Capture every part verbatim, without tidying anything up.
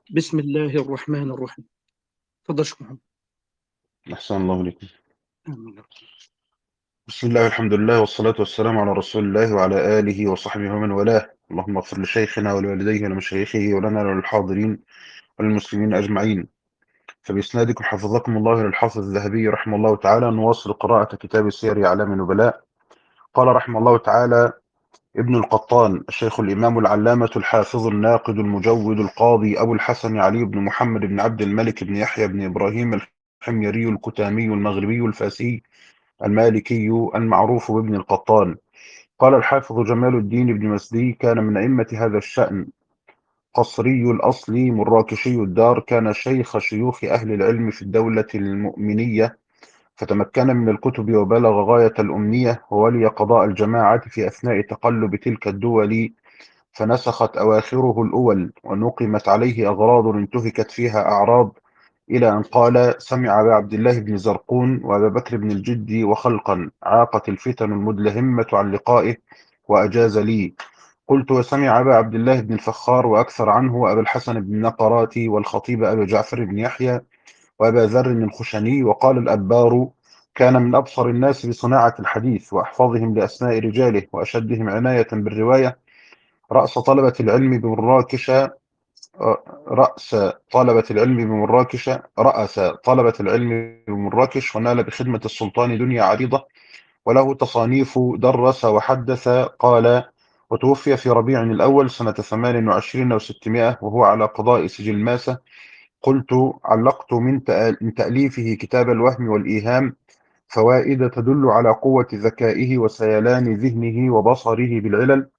بسم الله الرحمن الرحيم. تفضل شيخ محمد. أحسن الله إليكم. آمين. بسم الله والحمد لله والصلاة والسلام على رسول الله وعلى آله وصحبه ومن والاه. اللهم اغفر لشيخنا ولوالديه ولمشايخه ولنا وللحاضرين وللمسلمين أجمعين. فبإسنادكم حفظكم الله للحافظ الذهبي رحمه الله تعالى نواصل قراءة كتاب سير أعلام النبلاء. قال رحمه الله تعالى: ابن القطان الشيخ الإمام العلامة الحافظ الناقد المجود القاضي أبو الحسن علي بن محمد بن عبد الملك بن يحيى بن إبراهيم الحميري الكتامي المغربي الفاسي المالكي المعروف بابن القطان. قال الحافظ جمال الدين بن مسدي: كان من أئمة هذا الشأن، قصري الأصل مراكشي الدار، كان شيخ شيوخ أهل العلم في الدولة المؤمنية، فتمكن من الكتب وبلغ غاية الأمنية، وولي قضاء الجماعة في أثناء تقلب تلك الدول، فنسخت أواخره الأول، ونقمت عليه أغراض انتهكت فيها أعراض، إلى أن قال: سمع أبا عبد الله بن زرقون وأبا بكر بن الجدي وخلقا، عاقت الفتن المدلهمة عن لقائه وأجاز لي. قلت: وسمع أبا عبد الله بن الفخار وأكثر عنه، وأبا الحسن بن النقرات، والخطيب أبا جعفر بن يحيى، وأبا ذر الخشني. وقال الأبار: كان من أبصر الناس بصناعة الحديث، وأحفظهم لأسماء رجاله، وأشدهم عناية بالرواية، رأس طلبة العلم بمراكش رأس طلبة العلم بمراكش رأس طلبة العلم بمراكش، ونال بخدمة السلطان دنيا عريضة، وله تصانيف درس وحدث. قال: وتوفي في ربيع الأول سنة ثمان وعشرين وستمائة وهو على قضاء سجل ماسة. قلت: علقت من تأ- من تأليفه كتاب الوهم والإيهام فوائد تدل على قوة ذكائه وسيلان ذهنه وبصره بالعلل،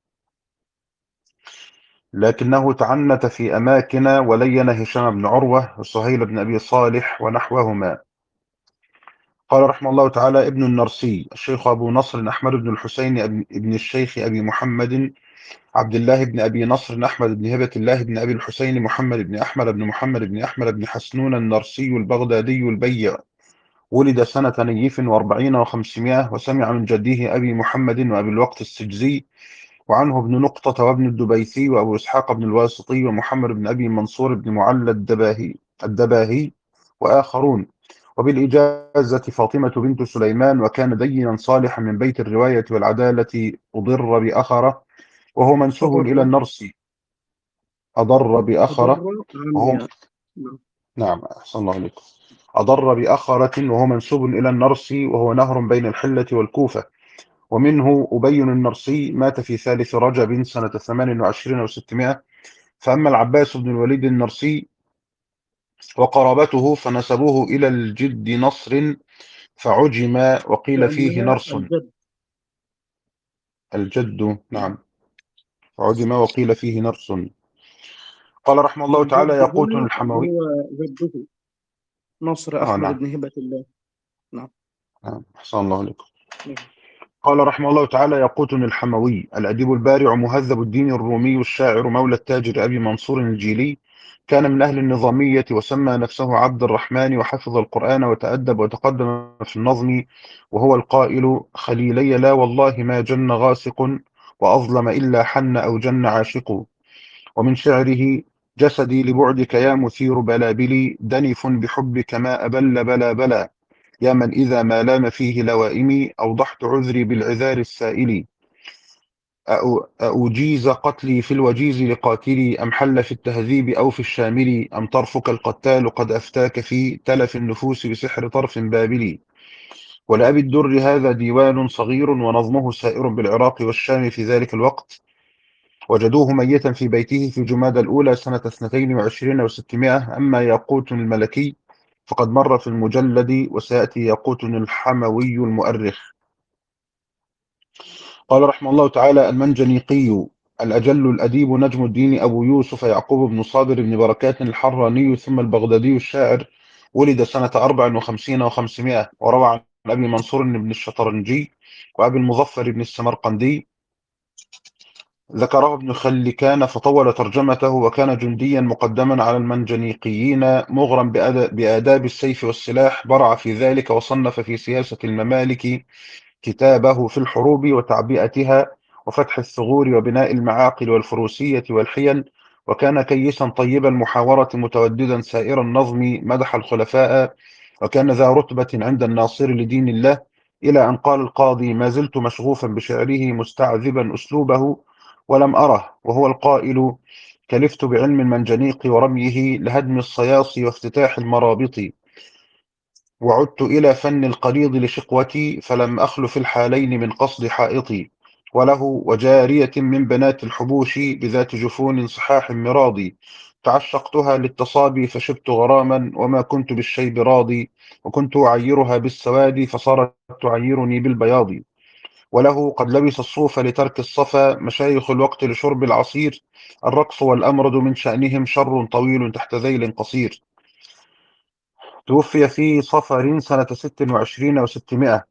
لكنه تعنت في أماكن ولين هشام بن عروة وسهيل بن أبي صالح ونحوهما. قال رحمه الله تعالى: ابن النرسي الشيخ أبو نصر أحمد بن الحسين ابن الشيخ أبي محمد عبد الله بن أبي نصر أحمد بن هبة الله بن أبي الحسين محمد بن أحمد بن محمد بن أحمد بن حسنون النرسي البغدادي البيع، ولد سنة نيف وأربعين وخمسمائة، وسمع من جده أبي محمد وأبي الوقت السجزي، وعنه ابن نقطة وابن الدبيثي وأبو إسحاق بن الواسطي ومحمد بن أبي منصور بن معلى الدباهي الدباهي وآخرون. وبالإجازة فاطمة بنت سليمان، وكان دينا صالحا من بيت الرواية والعدالة، أضر بأخرة وهو منسوب إلى أضر النرسي. أضر أضر بأخرة وهو عمياء. نعم. نعم أحسن الله عليكم. أضر بأخرة وهو منسوب إلى النرسي، وهو نهر بين الحلة والكوفة. ومنه أبي النرسي، مات في ثالث رجب سنة ثمان وعشرين وستمائة. فأما العباس بن الوليد النرسي وقرابته فنسبوه إلى الجد نصر، فعجم وقيل فيه كأننا نرس. الجد. الجد نعم. نعم، فعجم وقيل فيه نرس. قال رحمه الله تعالى: والجد يقوت هنا اللي الحموي. هو جده نصر آه أحمد نعم. بن هبة الله. نعم. نعم أحسن الله عليكم. نعم. قال رحمه الله تعالى: يقوت الحموي الأديب البارع مهذب الدين الرومي الشاعر مولى التاجر أبي منصور الجيلي، كان من أهل النظامية، وسمى نفسه عبد الرحمن، وحفظ القرآن وتأدب وتقدم في النظم، وهو القائل: خليلي لا والله ما جن غاسق، وأظلم إلا حن أو جن عاشق. ومن شعره: جسدي لبعدك يا مثير بلابلي، دنف بحبك ما أبل بلا بلا، يا من إذا ما لام فيه لوائمي، أوضحت عذري بالعذار السائل. أأ- أأجيز قتلي في الوجيز لقاتلي، أم حل في التهذيب أو في الشامل، أم طرفك القتال قد أفتاك في تلف النفوس بسحر طرف بابلي. ولأبي الدر هذا ديوان صغير، ونظمه سائر بالعراق والشام في ذلك الوقت، وجدوه ميتا في بيته في جمادى الأولى سنة اثنتين وعشرين وستمائة. أما ياقوت الملكي فقد مر في المجلد، وسيأتي ياقوت الحموي المؤرخ. قال رحمه الله تعالى: المنجنيقي الأجل الأديب نجم الدين أبو يوسف يعقوب بن صابر بن بركات الحراني ثم البغدادي الشاعر، ولد سنة أربع وخمسين وخمسمائة، وروى عن أبي منصور بن الشطرنجي وأبي المظفر بن السمرقندي. ذكره ابن خلكان فطول ترجمته، وكان جنديا مقدما على المنجنيقيين، مغرم بأد- بآداب السيف والسلاح، برع في ذلك، وصنف في سياسة الممالك كتابه في الحروب وتعبئتها وفتح الثغور وبناء المعاقل والفروسية والحيل، وكان كيسا طيب المحاورة متوددا سائر النظم مدح الخلفاء، وكان ذا رتبة عند الناصر لدين الله. إلى أن قال القاضي: ما زلت مشغوفا بشعره مستعذبا أسلوبه ولم أره، وهو القائل: كلفت بعلم المنجنيق ورميه لهدم الصياصي وافتتاح المرابط، وعدت إلى فن القريض لشقوتي، فلم أخل في الحالين من قصد حائطي. وله: وجارية من بنات الحبوش بذات جفون صحاح مراضي، تعشقتها للتصابي فشبت غراما، وما كنت بالشيب راضي، وكنت أعيرها بالسواد فصارت تعيرني بالبياض. وله: قد لبس الصوف لترك الصفا مشايخ الوقت لشرب العصير، الرقص والأمرد من شأنهم شر طويل تحت ذيل قصير. توفي في صفر سنة ست وعشرين وستمائة.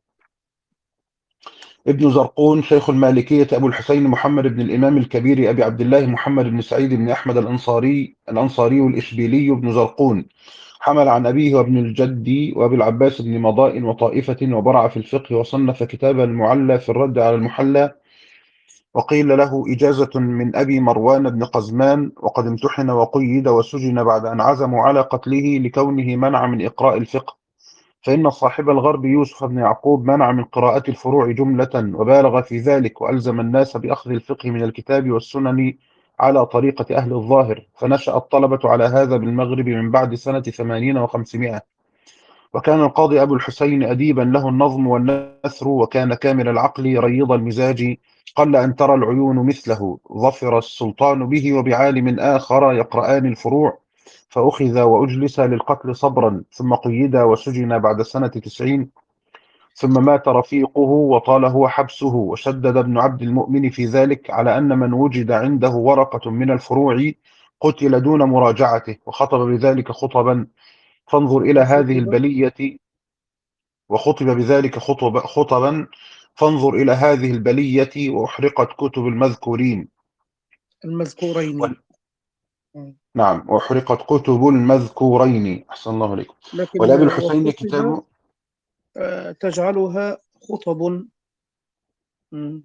ابن زرقون شيخ المالكية أبو الحسين محمد بن الإمام الكبير أبي عبد الله محمد بن سعيد بن أحمد الأنصاري الأنصاري الإشبيلي بن زرقون، حمل عن أبيه وابن الجد وأبي العباس بن مضاء وطائفة، وبرع في الفقه، وصنف كتابا المعلى في الرد على المحلى، وقيل له إجازة من أبي مروان بن قزمان، وقد امتحن وقيد وسجن بعد أن عزموا على قتله لكونه منع من إقراء الفقه، فإن صاحب الغرب يوسف بن يعقوب منع من قراءة الفروع جملة، وبالغ في ذلك، وألزم الناس بأخذ الفقه من الكتاب والسنن على طريقة أهل الظاهر، فنشأ الطلبة على هذا بالمغرب من بعد سنة ثمانين وخمسمائة. وكان القاضي أبو الحسين أديبا له النظم والنثر، وكان كامل العقل ريض المزاج، قل أن ترى العيون مثله، ظفر السلطان به وبعالم آخر يقرآن الفروع، فأخذ وأجلس للقتل صبرا، ثم قيد وسجن بعد سنة تسعين، ثم مات رفيقه وطال هو حبسه. وشدد ابن عبد المؤمن في ذلك على أن من وجد عنده ورقة من الفروع قتل دون مراجعته، وخطب بذلك خطبا، فانظر إلى هذه وخطب البلية وخطب بذلك خطب خطبا فانظر إلى هذه البلية وأحرقت كتب المذكورين. المذكورين. وال... نعم، وأحرقت كتب المذكورين. أحسن الله عليكم. لكن ولأبي الحسين وخطب كتاب آه، تجعلها خطب. مم.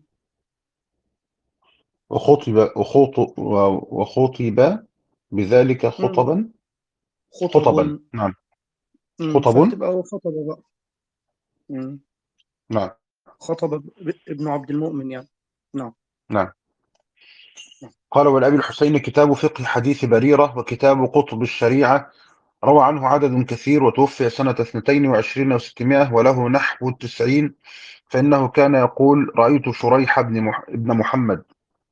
وخطب وخطب, وخطب بذلك مم. خطبا خطب. خطبا نعم. مم. خطب فهتبقى وخطب بقى. مم. نعم. خطب ب- ابن عبد المؤمن يعني. نعم. نعم. نعم. قال: ولأبي الحسين كتاب فقه حديث بريرة، وكتاب قطب الشريعة، روى عنه عدد كثير، وتوفي سنة اثنتين وعشرين وستمائة، وله نحو التسعين، فإنه كان يقول: رأيت شريح بن, مح... ابن محمد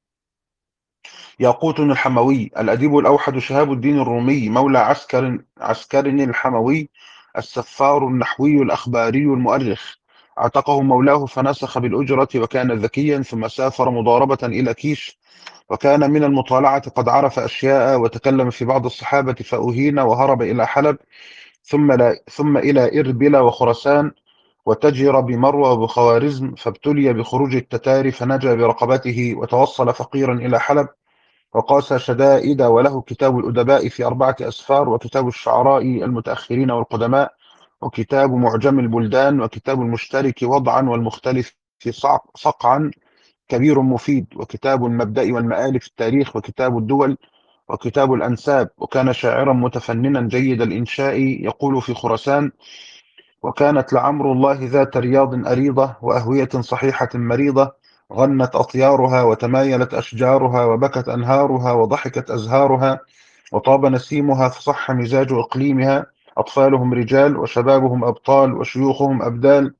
ياقوت الحموي الأديب الأوحد شهاب الدين الرومي مولى عسكر عسكر الحموي السفار النحوي الأخباري المؤرخ، اعتقه مولاه فنسخ بالأجرة، وكان ذكيا، ثم سافر مضاربة إلى كيش، وكان من المطالعة قد عرف أشياء، وتكلم في بعض الصحابة فأهين، وهرب إلى حلب، ثم, لا ثم إلى إربل وخرسان، وتجر بمروى وبخوارزم، فابتلي بخروج التتار فنجا برقبته، وتوصل فقيرا إلى حلب، وقاس شدائد، وله كتاب الأدباء في أربعة أسفار، وكتاب الشعراء المتأخرين والقدماء، وكتاب معجم البلدان، وكتاب المشترك وضعا والمختلف في صعق- صقعا كبير مفيد، وكتاب المبدأ والمآل في التاريخ، وكتاب الدول، وكتاب الأنساب. وكان شاعرا متفننا جيد الإنشاء، يقول في خراسان: وكانت لعمر الله ذات رياض أريضة، وأهوية صحيحة مريضة، غنت أطيارها وتمايلت أشجارها، وبكت أنهارها وضحكت أزهارها، وطاب نسيمها فصح مزاج إقليمها، أطفالهم رجال وشبابهم أبطال وشيوخهم أبدال،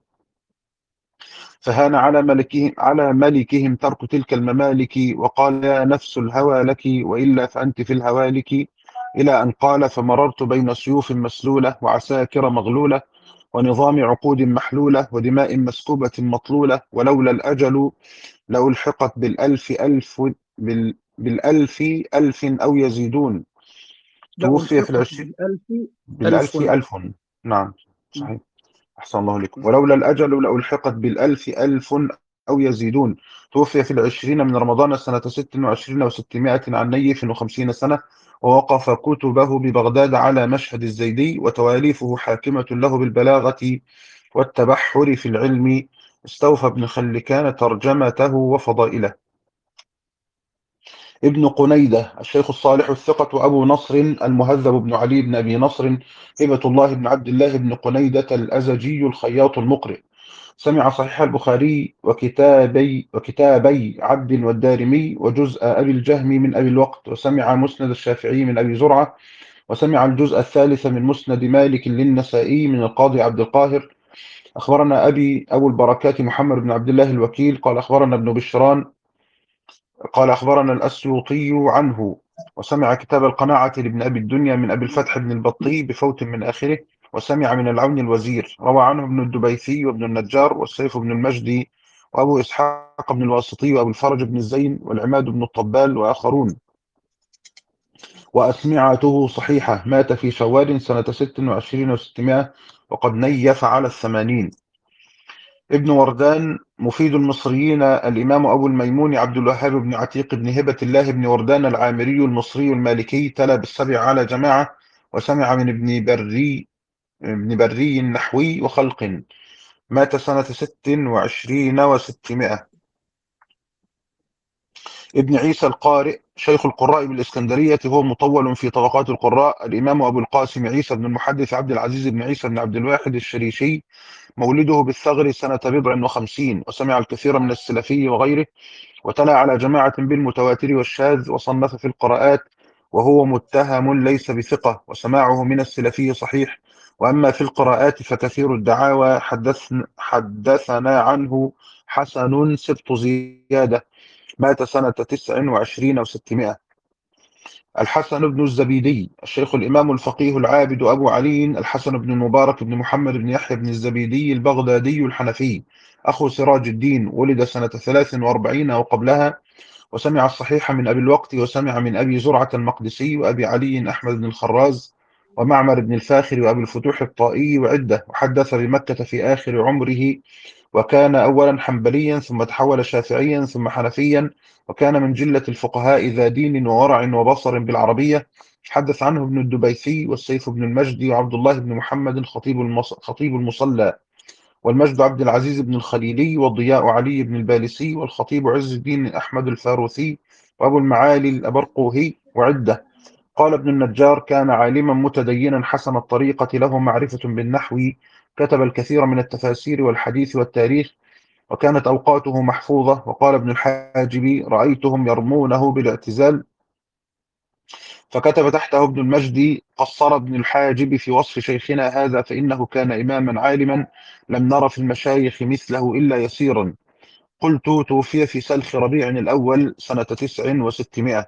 فهان على ملكهم على ملكهم ترك تلك الممالك، وقال: يا نفس الهوى لك، وإلا فأنت في الهوالك، إلى أن قال: فمررت بين سيوف مسلولة وعساكر مغلولة، ونظام عقود محلولة، ودماء مسكوبة مطلولة، ولولا الأجل لألحقت بالألف ألف بال بالألف ألف أو يزيدون. لا، توفي في ألحقت العشرين بالألف. ألف. بالألف ألف. نعم م- صحيح. أحسن الله عليكم. م. ولولا الأجل لألحقت بالألف ألف أو يزيدون. توفي في العشرين من رمضان سنة ست وعشرين وستمائة عن نيف وخمسين سنة، ووقف كتبه ببغداد على مشهد الزيدي، وتواليفه حاكمة له بالبلاغة والتبحر في العلم. استوفى ابن خلكان ترجمته وفضائله. ابن قنيدة الشيخ الصالح الثقة وأبو نصر المهذب بن علي بن أبي نصر، هبة الله بن عبد الله بن قنيدة الأزجي الخياط المقرئ. سمع صحيح البخاري وكتابي وكتابي عبد والدارمي وجزء أبي الجهم من أبي الوقت، وسمع مسند الشافعي من أبي زرعة، وسمع الجزء الثالث من مسند مالك للنسائي من القاضي عبد القاهر. أخبرنا أبي أبو البركات محمد بن عبد الله الوكيل قال أخبرنا ابن بشران قال أخبرنا الأسيوطي عنه، وسمع كتاب القناعة لابن أبي الدنيا من أبي الفتح بن البطي بفوت من آخره، وسمع من العون الوزير. روى عنه ابن الدبيثي وابن النجار والسيف بن المجدي وأبو إسحاق بن الواسطي وأبو الفرج بن الزين والعماد بن الطبال وآخرون، وأسمعته صحيحة. مات في شوال سنة ست وعشرين وستمائة وقد نيف على الثمانين. ابن وردان مفيد المصريين الإمام أبو الميمون عبد الوهاب بن عتيق بن هبة الله بن وردان العامري المصري المالكي، تلا بالسبع على جماعة، وسمع من ابن بري ابن بري النحوي وخلق. مات سنة ست وعشرين وستمائة. ابن عيسى القارئ شيخ القراء بالإسكندرية، هو مطول في طبقات القراء، الإمام أبو القاسم عيسى بن المحدث عبد العزيز بن عيسى بن عبد الواحد الشريشي، مولده بالثغر سنة بضع وخمسين، وسمع الكثير من السلفي وغيره، وتلا على جماعة بالمتواتر والشاذ، وصنف في القراءات، وهو متهم ليس بثقة، وسماعه من السلفي صحيح. وأما في القراءات فكثير الدعاوى. حدثنا, حدثنا عنه حسن سبط زيادة، مات سنة تسع وعشرين وستمائة. الحسن بن الزبيدي الشيخ الإمام الفقيه العابد أبو علي الحسن بن المبارك بن محمد بن يحيى بن الزبيدي البغدادي الحنفي، أخو سراج الدين، ولد سنة ثلاث وأربعين وقبلها، وسمع الصحيح من أبي الوقت، وسمع من أبي زرعة المقدسي وأبي علي أحمد بن الخراز ومعمر بن الفاخر وأبي الفتوح الطائي وعدة. وحدث بمكة في آخر عمره، وكان أولا حنبليا ثم تحول شافعيا ثم حنفيا، وكان من جلة الفقهاء ذا دين وورع وبصر بالعربية. حدث عنه ابن الدبيثي والسيف بن المجدي وعبد الله بن محمد خطيب المص... خطيب المصلى، والمجد عبد العزيز بن الخليلي، والضياء علي بن البالسي، والخطيب عز الدين أحمد الفاروثي، وأبو المعالي الأبرقوهي وعدة. قال ابن النجار: كان عالما متدينا حسن الطريقة، له معرفة بالنحو، كتب الكثير من التفاسير والحديث والتاريخ، وكانت أوقاته محفوظة. وقال ابن الحاجب: رأيتهم يرمونه بالاعتزال. فكتب تحته ابن المجدي: قصر ابن الحاجب في وصف شيخنا هذا، فإنه كان إماما عالما، لم نر في المشايخ مثله إلا يسيرا. قلت: توفي في سلخ ربيع الأول سنة تسع وستمائة.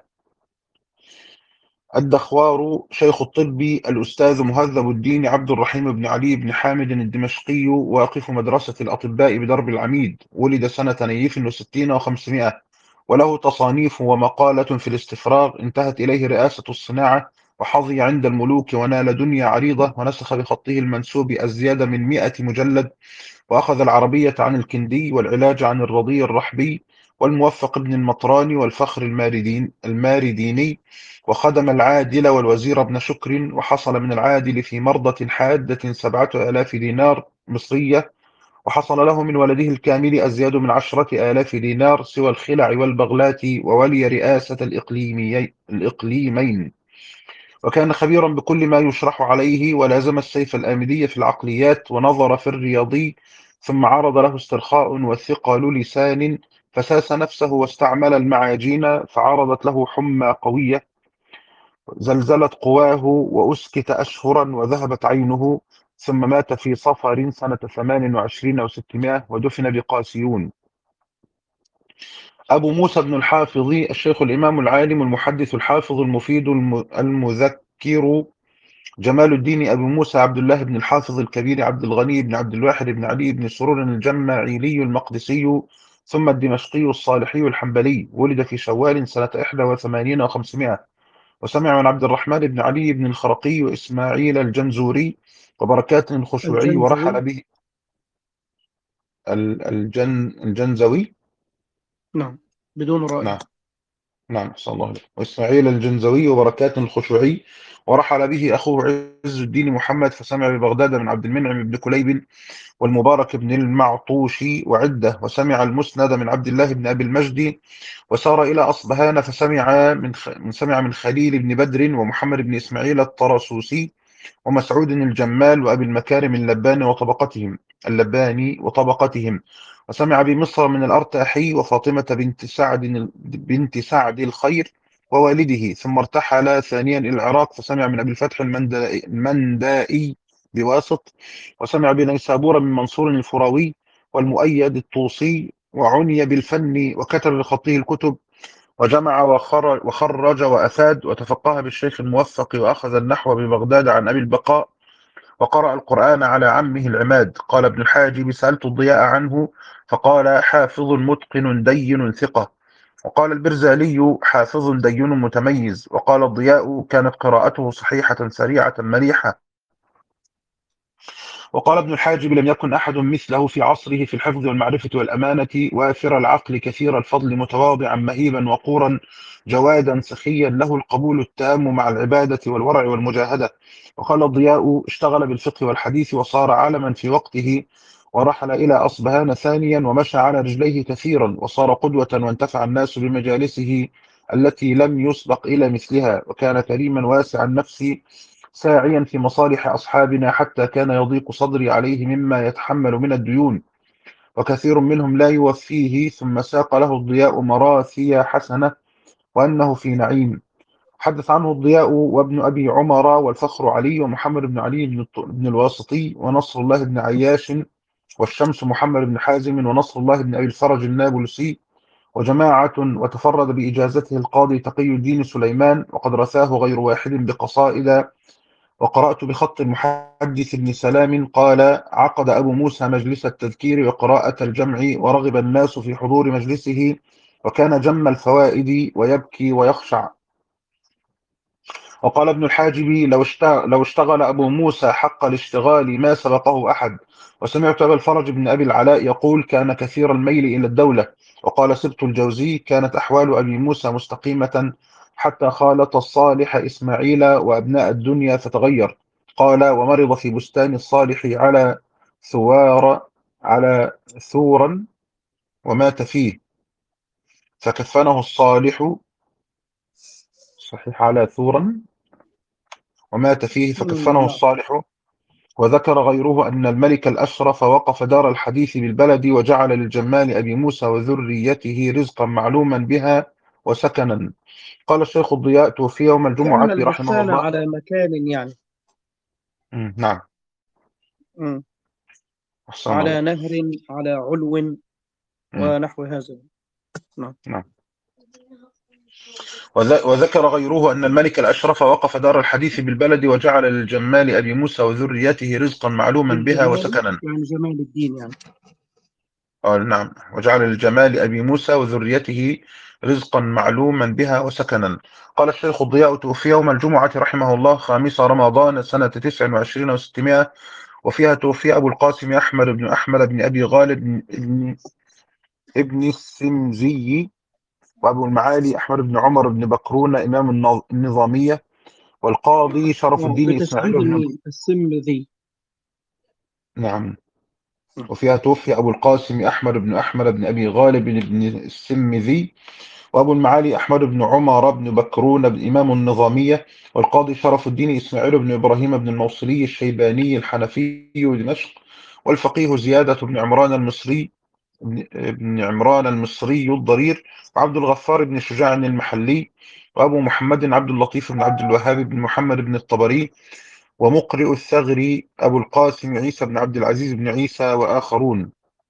الدخوار شيخ الطب الأستاذ مهذب الدين عبد الرحيم بن علي بن حامد الدمشقي، واقف مدرسة الأطباء بدرب العميد، ولد سنة نيف وستين وخمسمائة، وله تصانيف ومقالة في الاستفراغ انتهت إليه رئاسة الصناعة، وحظي عند الملوك ونال دنيا عريضة، ونسخ بخطه المنسوب أزياد من مئة مجلد، وأخذ العربية عن الكندي، والعلاج عن الرضي الرحبي، والموفق بن المطراني، والفخر الماردين المارديني، وخدم العادل والوزير ابن شكر، وحصل من العادل في مرضة حادة سبعة آلاف دينار مصرية، وحصل له من ولده الكامل أزياد من عشرة آلاف دينار سوى الخلع والبغلات، وولي رئاسة الإقليمي الإقليمين، وكان خبيرا بكل ما يشرح عليه، ولازم السيف الآمدي في العقليات، ونظر في الرياضي، ثم عرض له استرخاء وثقل لسان، فساس نفسه واستعمل المعاجين، فعرضت له حمى قوية زلزلت قواه، وأسكت أشهرا وذهبت عينه، ثم مات في صفر سنة ثمان وعشرين وستمائة، ودفن بقاسيون. أبو موسى بن الحافظ الشيخ الإمام العالم المحدث الحافظ المفيد الم- المذكر جمال الدين أبو موسى عبد الله بن الحافظ الكبير عبد الغني بن عبد الواحد بن علي بن سرور الجماعيلي المقدسي، ثم الدمشقي الصالحي الحنبلي، ولد في شوال سنة إحدى وثمانين وخمسمائة، وسمع من عبد الرحمن بن علي بن الخرقي وإسماعيل الجنزوري وبركات الخشوعي، ورحل الجنزوي. به ال- الجن الجنزوي. نعم، بدون نعم. رائد. نعم أحسن الله عليك. وإسماعيل الجنزوي وبركات الخشوعي. ورحل به أخوه عز الدين محمد فسمع ببغداد من عبد المنعم بن كليب والمبارك بن المعطوشي وعدة. وسمع المسند من عبد الله بن أبي المجد. وسار إلى أصبهان فسمع من خ... من سمع من خليل بن بدر ومحمد بن إسماعيل الطرسوسي ومسعود الجمال وأبي المكارم اللباني وطبقتهم اللباني وطبقتهم. وسمع بمصر من الأرتاحي وفاطمة بنت سعد بنت سعد الخير ووالده. ثم ارتحل ثانيا إلى العراق فسمع من أبي الفتح المندائي المندائي بواسط. وسمع بنيسابور من منصور الفراوي والمؤيد الطوسي. وعني بالفن وكتب بخطه الكتب. وجمع وخرج, وخرج وأفاد وتفقه بالشيخ الموفق وأخذ النحو ببغداد عن أبي البقاء. وقرأ القرآن على عمه العماد. قال ابن الحاجب: سألت الضياء عنه فقال: حافظ متقن دين ثقة. وقال البرزالي: حافظ دين متميز. وقال الضياء: كانت قراءته صحيحة سريعة مليحة. وقال ابن الحاجب: لم يكن أحد مثله في عصره في الحفظ والمعرفة والأمانة، وافر العقل كثير الفضل متواضعا مهيبا وقورا جوادا سخيا له القبول التام مع العبادة والورع والمجاهدة. وقال الضياء: اشتغل بالفقه والحديث وصار عالما في وقته. ورحل إلى أصبهان ثانيا ومشى على رجليه كثيرا وصار قدوة وانتفع الناس بمجالسه التي لم يسبق إلى مثلها. وكان كريما واسع النفس ساعيا في مصالح أصحابنا حتى كان يضيق صدري عليه مما يتحمل من الديون، وكثير منهم لا يوفيه. ثم ساق له الضياء مراثي حسنة وأنه في نعيم. حدث عنه الضياء وابن أبي عمر والفخر علي ومحمد بن علي بن الط- بن الواسطي ونصر الله بن عياش والشمس محمد بن حازم ونصر الله بن أبي الفرج النابلسي وجماعة. وتفرد بإجازته القاضي تقي الدين سليمان وقد رثاه غير واحد بقصائد. وقرأت بخط المحدث بن سلام قال: عقد أبو موسى مجلس التذكير وقراءة الجمع ورغب الناس في حضور مجلسه، وكان جم الفوائد ويبكي ويخشع. وقال ابن الحاجب: لو اشتغل, لو اشتغل أبو موسى حق الاشتغال ما سبقه أحد. وسمعت أبا الفرج بن أبي العلاء يقول: كان كثير الميل إلى الدولة. وقال سبط الجوزي: كانت أحوال أبي موسى مستقيمة حتى خالط الصالح إسماعيل وأبناء الدنيا فتغير. قال: ومرض في بستان الصالح على ثوار على ثورا ومات فيه فكفنه الصالح. صحيح على ثورا ومات فيه مم، فكفنه نعم. الصالح. وذكر غيره أن الملك الأشرف وقف دار الحديث بالبلد وجعل للجمال أبي موسى وذريته رزقا معلوما بها وسكنا. قال الشيخ الضياء: توفي يوم كأن الجمعة رحمه البستان الله. على مكان يعني. مم، نعم مم. أحسن الله على عليك. نهر، على علو، مم، ونحو هذا. نعم. نعم. وذ- وذكر غيره أن الملك الأشرف وقف دار الحديث بالبلد وجعل للجمال أبي موسى وذريته رزقا معلوما بها بالجمال وسكنا. يعني جمال الدين يعني. قال: نعم. وجعل للجمال أبي موسى وذريته رزقا معلوما بها وسكنا. قال الشيخ الضياء: توفي يوم الجمعة رحمه الله خامس رمضان سنة تسع وعشرين وستمائة. وفيها توفي أبو القاسم أحمد بن أحمد بن أبي غالب ابن, ابن السمزي. وأبو المعالي أحمد بن عمر بن بقرون إمام النظ- النظامية. والقاضي شرف آه، الدين إسماعيل بتشديد بن. الميم السم ذي. نعم. نعم. وفيها توفي أبو القاسم أحمد بن أحمد بن أبي غالب بن السمذي. وأبو المعالي أحمد بن عمر بن بكرون بن إمام النظامية. والقاضي شرف الدين إسماعيل بن إبراهيم بن الموصلي الشيباني الحنفي دمشق. والفقيه زيادة بن عمران المصري بن بن عمران المصري الضرير. وعبد الغفار بن شجاع المحلي. وأبو محمد عبد اللطيف بن عبد الوهاب بن محمد بن الطبري. ومقرئ الثغري أبو القاسم عيسى بن عبد العزيز بن عيسى وآخرون.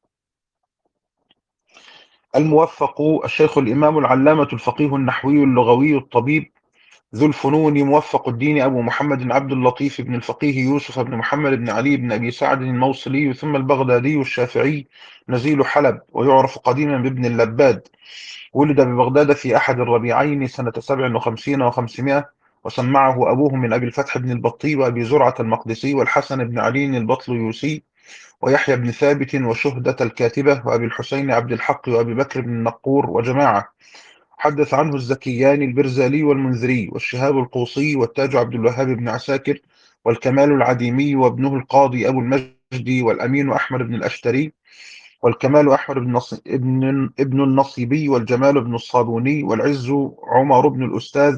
الموفق الشيخ الإمام العلامة الفقيه النحوي اللغوي الطبيب ذو الفنون موفق الدين أبو محمد عبد اللطيف بن الفقيه يوسف بن محمد بن علي بن أبي سعد الموصلي ثم البغدادي الشافعي نزيل حلب ويعرف قديما بابن اللباد. ولد ببغداد في أحد الربيعين سنة سبع وخمسين وخمسمائة. وسمعه أبوه من أبي الفتح بن البطي وأبي زرعة المقدسي والحسن بن علي البطليوسي ويحيى بن ثابت وشهدة الكاتبة وأبي الحسين عبد الحق وأبي بكر بن النقور وجماعة. حدث عنه الزكياني البرزالي والمنذري والشهاب القوصي والتاج عبد الوهاب بن عساكر والكمال العديمي وابنه القاضي أبو المجدي والأمين أحمد بن الأشتري والكمال أحمد بن نص... ابن ابن النصيبي والجمال بن الصابوني والعز عمر بن الأستاذ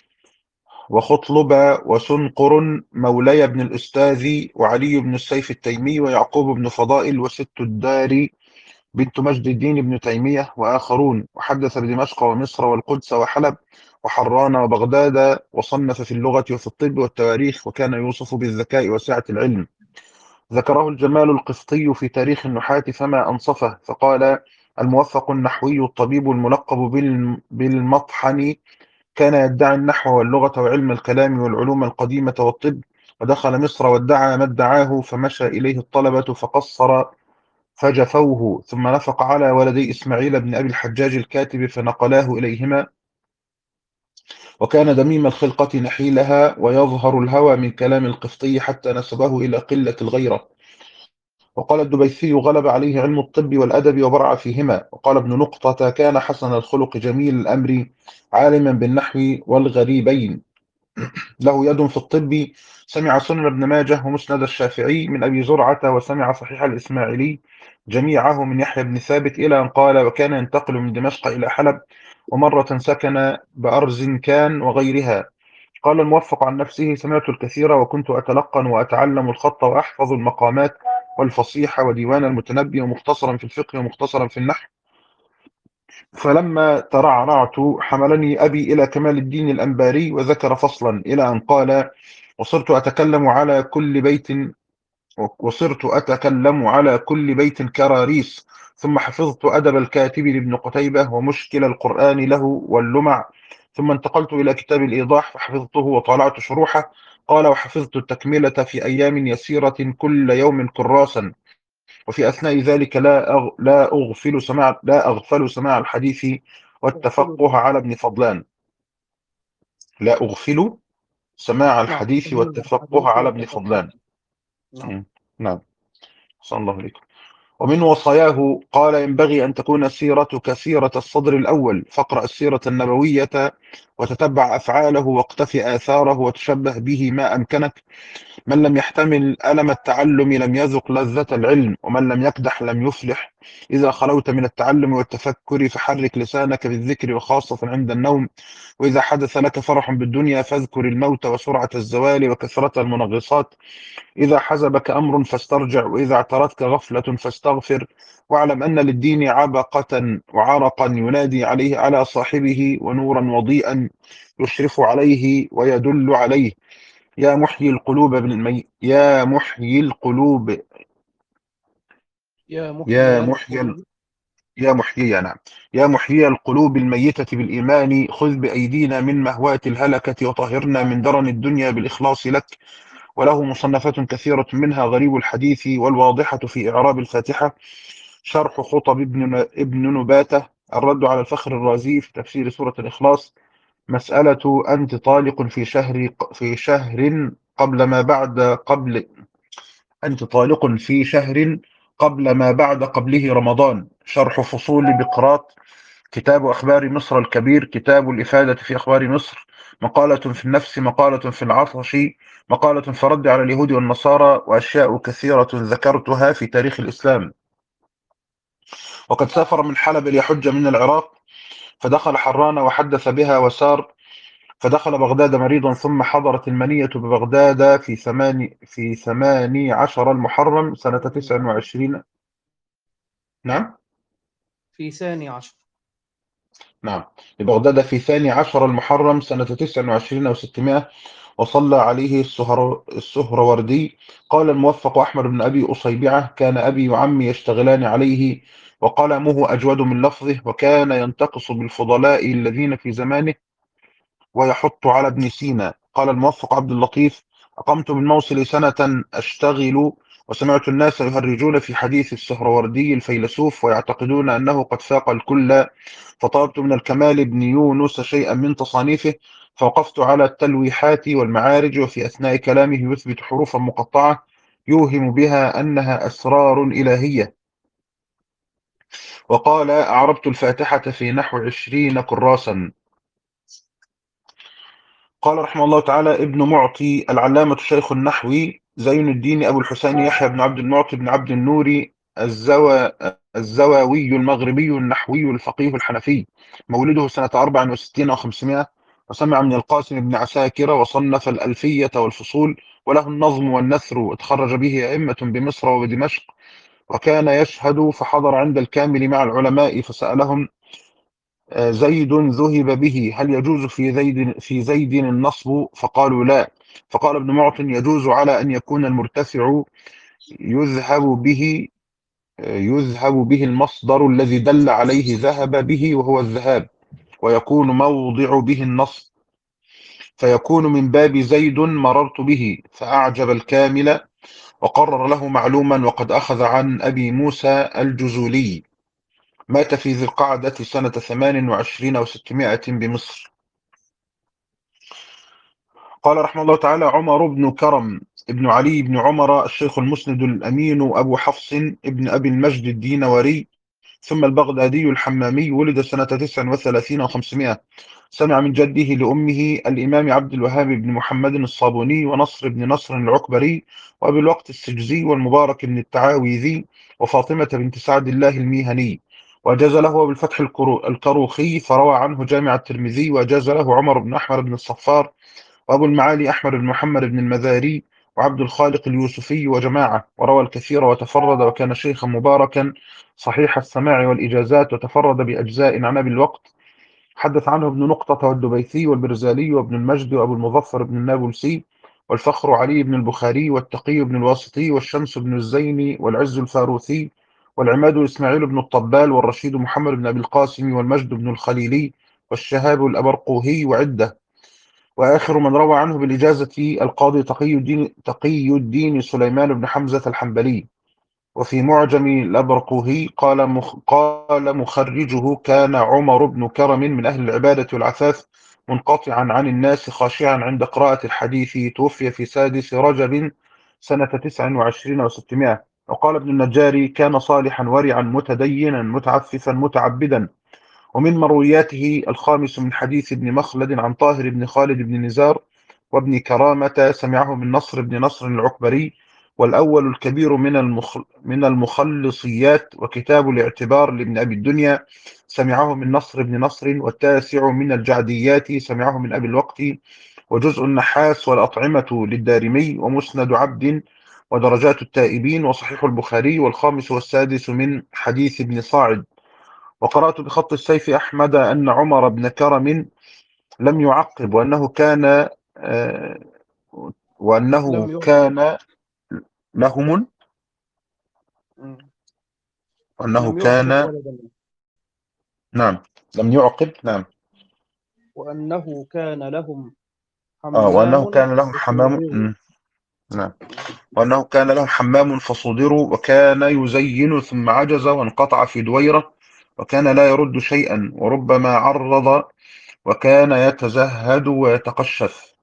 وخطلب وسنقر مولاي بن الأستاذ وعلي بن السيف التيمي ويعقوب بن فضائل وست الدار بنت مجد الدين بن تيمية وآخرون. وحدث بدمشق ومصر والقدس وحلب وحران وبغداد، وصنف في اللغة وفي الطب والتواريخ، وكان يوصف بالذكاء وسعة العلم. ذكره الجمال القسطي في تاريخ النحاة فما أنصفه، فقال: الموفق النحوي الطبيب الملقب بالم- بالمطحن كان يدعي النحو واللغة وعلم الكلام والعلوم القديمة والطب، ودخل مصر وادعى ما ادعاه، فمشى إليه الطلبة فقصر فجفوه، ثم نفق على ولدي إسماعيل بن أبي الحجاج الكاتب فنقلاه إليهما، وكان دميم الخلقة نحيلها، ويظهر الهوى من كلام القسطي حتى نسبه إلى قلة الغيرة. وقال الدبيثي: غلب عليه علم الطب والأدب وبرع فيهما. وقال ابن نقطة: كان حسن الخلق جميل الأمر، عالما بالنحو والغريبين، له يد في الطب، سمع سنن ابن ماجه ومسند الشافعي من أبي زرعة، وسمع صحيح الإسماعيلي جميعه من يحيى بن ثابت، إلى أن قال: وكان ينتقل من دمشق إلى حلب، ومرة سكن بأرزنكان وغيرها. قال الموفق عن نفسه: سمعت الكثير، وكنت أتلقن وأتعلم الخط وأحفظ المقامات والفصيحة وديوان المتنبي، ومختصرا في الفقه ومختصرا في النحو، فلما ترعرعت حملني أبي إلى كمال الدين الأنباري، وذكر فصلا إلى أن قال: وصرت أتكلم على كل بيت وصرت أتكلم على كل بيت كراريس، ثم حفظت أدب الكاتب لابن قتيبة ومشكل القرآن له واللمع، ثم انتقلت إلى كتاب الإيضاح فحفظته وطالعت شروحه. قال: وحفظت التكملة في أيام يسيرة كل يوم كراسا، وفي أثناء ذلك لا أغ... لا أغفل سماع لا أغفل سماع الحديث والتفقه على ابن فضلان. لا أغفل سماع نعم، الحديث سميع والتفقه الحديث على ابن والتفقه. فضلان. نعم. مم. نعم. صلى الله عليكم. ومن وصاياه قال: ينبغي أن تكون سيرتك سيرة الصدر الأول، فاقرأ السيرة النبوية وتتبع أفعاله واقتفي آثاره وتشبه به ما أمكنك. من لم يحتمل ألم التعلم لم يذق لذة العلم، ومن لم يكدح لم يفلح. إذا خلوت من التعلم والتفكر فحرك لسانك بالذكر، وخاصة عند النوم. وإذا حدث لك فرح بالدنيا فاذكر الموت وسرعة الزوال وكثرة المنغصات. إذا حزبك أمر فاسترجع، وإذا اعترتك غفلة فاستغفر. واعلم أن للدين عبقة وعرقا ينادي عليه على صاحبه، ونورا وضيئا يشرف عليه ويدل عليه. يا محيي القلوب بالمي... يا محيي القلوب يا يا محيي محيي ال- القلوب. يا محيي نعم يا محيي القلوب الميتة بالإيمان، خذ بأيدينا من مهوات الهلكة، وطهرنا من درن الدنيا بالإخلاص لك. وله مصنفات كثيرة، منها غريب الحديث والواضحة في إعراب الفاتحة، شرح خطب ابن ابن نباتة، الرد على الفخر الرازي في تفسير سورة الإخلاص، مسألة أنت طالق في شهر في شهر قبل ما بعد قبل أنت طالق في شهر قبل ما بعد قبله رمضان، شرح فصول بقراط، كتاب أخبار مصر الكبير، كتاب الإفادة في أخبار مصر، مقالة في النفس، مقالة في العطش، مقالة في الرد على اليهود والنصارى، وأشياء كثيرة ذكرتها في تاريخ الإسلام. وقد سافر من حلب ليحج من العراق، فدخل حران وحدث بها وسار، فدخل بغداد مريضا، ثم حضرت المنية ببغداد في ثماني في ثماني عشر المحرم سنة تسع وعشرين. نعم. في ثاني عشر. نعم. ببغداد في ثاني عشر المحرم سنة تسع وعشرين وستمائة، وصلى عليه السهر السهروردي. قال الموفق أحمد بن أبي أصيبعة: كان أبي وعمي يشتغلان عليه، وقلمه أجود من لفظه، وكان ينتقص بالفضلاء الذين في زمانه ويحط على ابن سينا. قال الموفق عبد اللطيف: أقمت بالموصل سنة أشتغل، وسمعت الناس يهرجون في حديث السهروردي الفيلسوف، ويعتقدون أنه قد فاق الكل، فطلبت من الكمال بن يونس شيئا من تصانيفه، فوقفت على التلويحات والمعارج، وفي أثناء كلامه يثبت حروفا مقطعة يوهم بها أنها أسرار إلهية، وقال: أعربت الفاتحة في نحو عشرين كراسا. قال رحمه الله تعالى ابن معطي العلامة الشيخ النحوي زين الدين أبو الحسين يحيى بن عبد المعطي بن عبد النوري الزوا الزواوي المغربي النحوي الفقيه الحنفي، مولده سنة أربع وستين وخمسمائة، وسمع من القاسم بن عساكر، وصنف الألفية والفصول، وله النظم والنثر، وتخرج به أئمة بمصر وبدمشق. وكان يشهد فحضر عند الكامل مع العلماء فسألهم: آه، زيد ذهب به، هل يجوز في زيد في زيد النصب؟ فقالوا: لا. فقال ابن معط: يجوز على أن يكون المرتفع يذهب به آه، يذهب به المصدر الذي دل عليه ذهب به وهو الذهاب، ويكون موضع به النصب، فيكون من باب زيد مررت به، فأعجب الكامل وقرر له معلوما. وقد أخذ عن أبي موسى الجزولي، مات في ذي القعدة سنة ثمان وعشرين وستمائة بمصر. قال رحمه الله تعالى عمر بن كرم ابن علي بن عمر الشيخ المسند الأمين أبو حفص ابن أبي المجد الدينوري ثم البغدادي الحمامي، ولد سنة تسع وثلاثين وخمسمائة. سمع من جده لأمه الإمام عبد الوهاب بن محمد الصابوني، ونصر بن نصر العكبري، وأبي الوقت السجزي، والمبارك بن التعاويذي، وفاطمة بنت سعد الله الميهني. وأجاز له بالفتح الكرو- الكروخي، فروى عنه جامع الترمذي. وأجاز له عمر بن أحمد بن الصفار، وأبو المعالي أحمد بن محمد بن المذاري، وعبد الخالق اليوسفي، وجماعة. وروى الكثير وتفرد، وكان شيخا مباركا صحيح السماع والإجازات، وتفرد بأجزاء عن أبي الوقت. حدث عنه ابن نقطة والدبيثي والبرزالي وابن المجد وأبو المظفر بن النابلسي، والفخر علي بن البخاري، والتقي بن الواسطي، والشمس بن الزيني، والعز الفاروثي، والعماد إسماعيل بن الطبال، والرشيد محمد بن أبي القاسم، والمجد بن الخليلي، والشهاب الأبرقوهي، وعدة. وآخر من روى عنه بالإجازة القاضي تقي الدين تقي الدين سليمان بن حمزة الحنبلي. وفي معجم الأبرقوهي قال مخ قال مخرجه: كان عمر بن كرم من أهل العبادة والعفاف، منقطعا عن الناس، خاشعا عند قراءة الحديث. توفي في سادس رجب سنة تسع وعشرين وستمائة. وقال ابن النجاري: كان صالحا ورعا متدينا متعففا متعبدا. ومن مروياته الخامس من حديث ابن مخلد عن طاهر بن خالد بن نزار وابن كرامة، سمعه من نصر بن نصر العكبري. والأول الكبير من المخ... من المخلصيات، وكتاب الاعتبار لابن أبي الدنيا، سمعه من نصر بن نصر. والتاسع من الجعديات، سمعه من أبي الوقت. وجزء النحاس والأطعمة للدارمي، ومسند عبد، ودرجات التائبين، وصحيح البخاري. والخامس والسادس من حديث ابن صاعد. وقرأت بخط السيف أحمد أن عمر بن كرم لم يعقب، وأنه كان آه، وأنه لم يعقب. كان لهم مم. وأنه لم يعقب كان ولدا. نعم، لم يعقب. نعم. وأنه كان لهم آه وأنه حمام كان لهم حمام. يصدر. مم. نعم. وأنه كان لهم حمام فصدروا، وكان يزين ثم عجز وانقطع في دويرة، وكان لا يرد شيئا، وربما عرض، وكان يتزهد ويتقشف.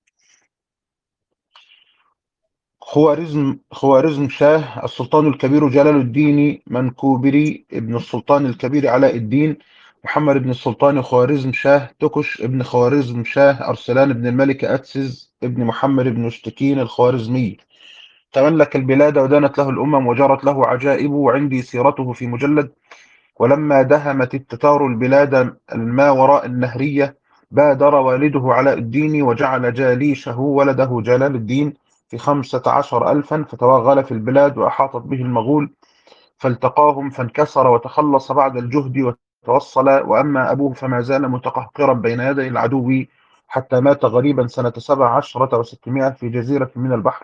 خوارزم خوارزم شاه السلطان الكبير جلال الدين منكوبري ابن السلطان الكبير علاء الدين محمد بن السلطان خوارزم شاه تكش ابن خوارزم شاه أرسلان بن الملك أتسز ابن محمد بن اشتكين الخوارزمي. تملك البلاد ودانت له الأمم وجرت له عجائب، وعندي سيرته في مجلد. ولما دهمت التتار البلاد الما وراء النهرية، بادر والده علاء الدين وجعل جاليشه ولده جلال الدين في خمسة عشر ألفا، فتوغل في البلاد وأحاطت به المغول، فالتقاهم فانكسر وتخلص بعد الجهد وتوصل. وأما أبوه فما زال متقهقرا بين يدي العدو، حتى مات غريبا سنة سبع عشرة وستمائة في جزيرة من البحر.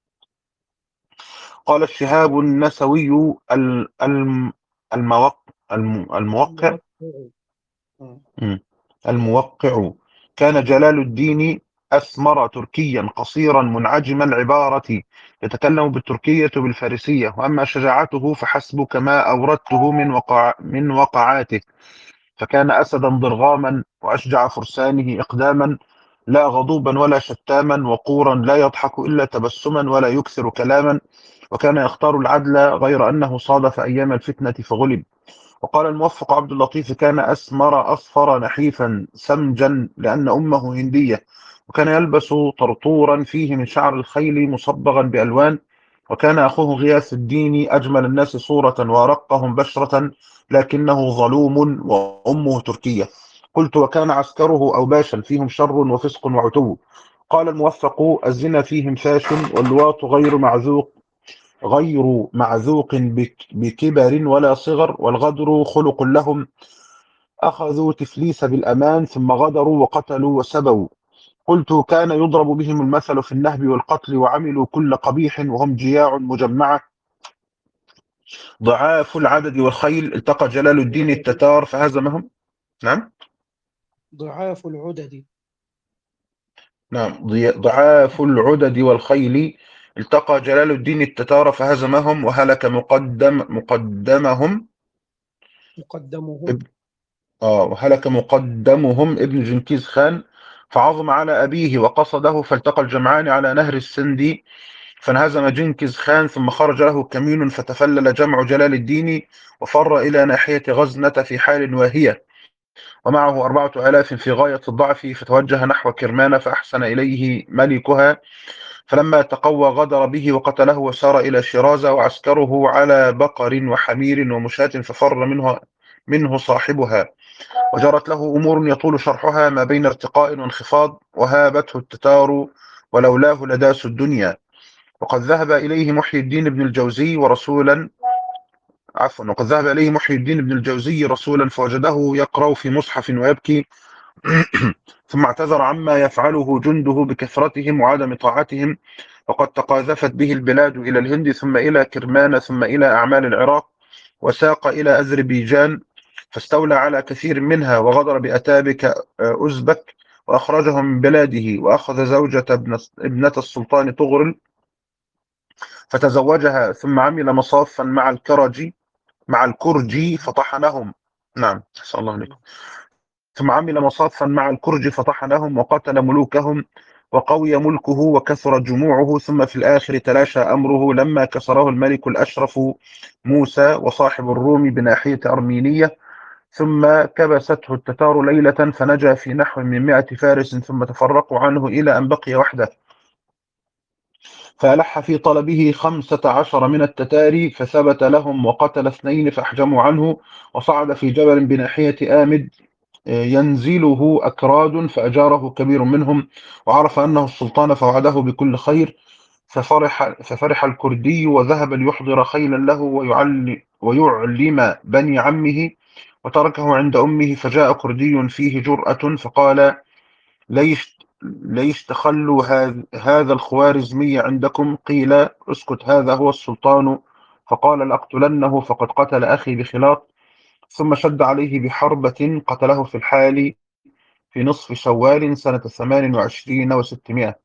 قال الشهاب النسوي ال- الم- الموق- الم- الموقع الموقع. مم. مم. الموقع: كان جلال الدين أسمر تركيا قصيرا منعجم العبارة، يتكلم بالتركية بالفارسية. وأما شجاعته فحسب كما أوردته من وقع من وقعاته، فكان أسدا ضرغاما، وأشجع فرسانه إقداما، لا غضوبا ولا شتاما، وقورا لا يضحك إلا تبسما ولا يكثر كلاما، وكان يختار العدل غير أنه صادف أيام الفتنة فغلب. وقال الموفق عبد اللطيف: كان أسمر أصفر نحيفا سمجا لأن أمه هندية، وكان يلبس طرطورا فيه من شعر الخيل مصبغا بألوان، وكان أخوه غياث الدين أجمل الناس صورة وأرقهم بشرة، لكنه ظلوم وأمه تركية. قلت: وكان عسكره أوباشا فيهم شر وفسق وعتو. قال الموفق: الزنا فيهم فاش، واللواط غير معذوق غير معذوق بك- بكبر ولا صغر، والغدر خلق لهم. أخذوا تفليس بالأمان ثم غدروا وقتلوا وسبوا. قلت: كان يضرب بهم المثل في النهب والقتل، وعملوا كل قبيح وهم جياع مجمعة ضعاف العدد والخيل. التقى جلال الدين التتار فهزمهم. نعم. ضعاف العدد. نعم، ضي- ضعاف العدد والخيل. التقى جلال الدين التتار فهزمهم، وهلك مقدم مقدمهم مقدمهم. آه وهلك مقدمهم ابن جنكيز خان، فعظم على أبيه وقصده، فالتقى الجمعان على نهر السندي، فانهزم جنكيز خان، ثم خرج له كمين فتفلل جمع جلال الدين، وفر إلى ناحية غزنة في حال واهية، ومعه أربعة آلاف في غاية الضعف، فتوجه نحو كرمان فأحسن إليه ملكها، فلما تقوى غدر به وقتله، وسار إلى شيراز، وعسكره على بقر وحمير ومشاة، ففر منه منه صاحبها، وجرت له أمور يطول شرحها ما بين ارتقاء وانخفاض، وهابته التتار ولولاه لداس الدنيا. وقد ذهب إليه محي الدين بن الجوزي ورسولا عفوا وقد ذهب إليه محي الدين بن الجوزي رسولا، فوجده يقرأ في مصحف ويبكي ثم اعتذر عما يفعله جنده بكثرتهم وعدم طاعتهم، وقد تقاذفت به البلاد إلى الهند، ثم إلى كرمان، ثم إلى أعمال العراق، وساق إلى أذربيجان، فاستولى على كثير منها، وغدر بأتابك أزبك، وأخرجهم من بلاده، وأخذ زوجة ابن ابنة السلطان طغرل فتزوجها، ثم عمل مصافا مع الكرجي مع الكرجي فطحنهم. نعم، أحسن الله عليكم. ثم عمل مصافا مع الكرج فطحنهم، وقتل ملوكهم، وقوي ملكه وكثرت جموعه، ثم في الآخر تلاشى أمره لما كسره الملك الأشرف موسى وصاحب الروم بناحية أرمينية، ثم كبسته التتار ليلة، فنجا في نحو من مائة فارس، ثم تفرقوا عنه إلى أن بقي وحده، فألح في طلبه خمسة عشر من التتار، فثبت لهم، وقتل اثنين فأحجموا عنه، وصعد في جبل بناحية آمد ينزله أكراد، فأجاره كبير منهم، وعرف أنه السلطان فوعده بكل خير، ففرح, ففرح الكردي، وذهب ليحضر خيلا له ويعلم, ويعلم بني عمه، وتركه عند أمه، فجاء كردي فيه جرأة فقال: ليش ليش تخلوا هذا, هذا الخوارزمي عندكم؟ قيل: اسكت، هذا هو السلطان. فقال: لأقتلنه، فقد قتل أخي بخلاط. ثم شد عليه بحربة قتله في الحال في نصف شوال سنة ثمان وعشرين وستمائة.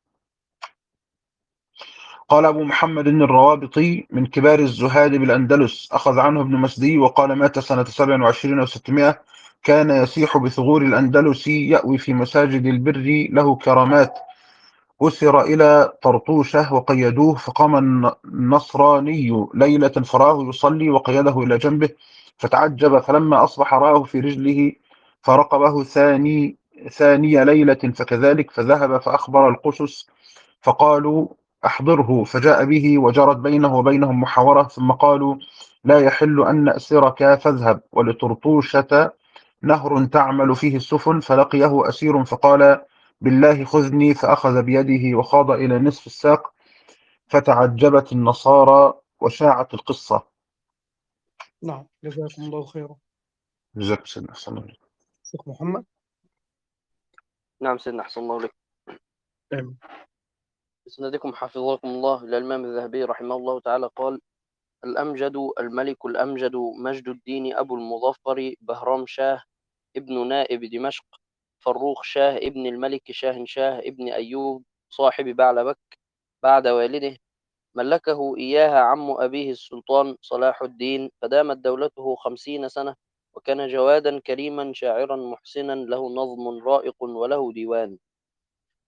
قال أبو محمد الروابطي من كبار الزهاد بالأندلس، أخذ عنه ابن مسدي، وقال: مات سنة سبع وعشرين وستمائة، كان يسيح بثغور الأندلس، يأوي في مساجد البر، له كرامات. أسر إلى طرطوشة وقيدوه، فقام النصراني ليلة فراه يصلي، وقيده إلى جنبه، فتعجب، فلما أصبح راه في رجله، فرقبه ثاني ثاني ليلة فكذلك، فذهب فأخبر القسس، فقالوا: أحضره، فجاء به، وجرت بينه وبينهم محاورة، ثم قالوا: لا يحل أن نأسرك، فاذهب، ولطرطوشة نهر تعمل فيه السفن، فلقيه أسير فقال: بالله خذني، فأخذ بيده وخاض إلى نصف الساق، فتعجبت النصارى وشاعت القصة. نعم، جزاكم الله خيرا. جزاك سيدنا أحسن الله. شيخ محمد. نعم سيدنا، أحسن الله عليك. آمين. بسندكم حفظكم الله إلى الإمام الذهبي رحمه الله تعالى قال: الأمجد الملك الأمجد مجد الدين أبو المظفر بهرام شاه ابن نائب دمشق فروخ شاه ابن الملك شاه شاه ابن أيوب صاحب بعلبك بعد والده، ملكه إياها عم أبيه السلطان صلاح الدين، فدامت دولته خمسين سنة، وكان جوادا كريما شاعرا محسنا له نظم رائق وله ديوان.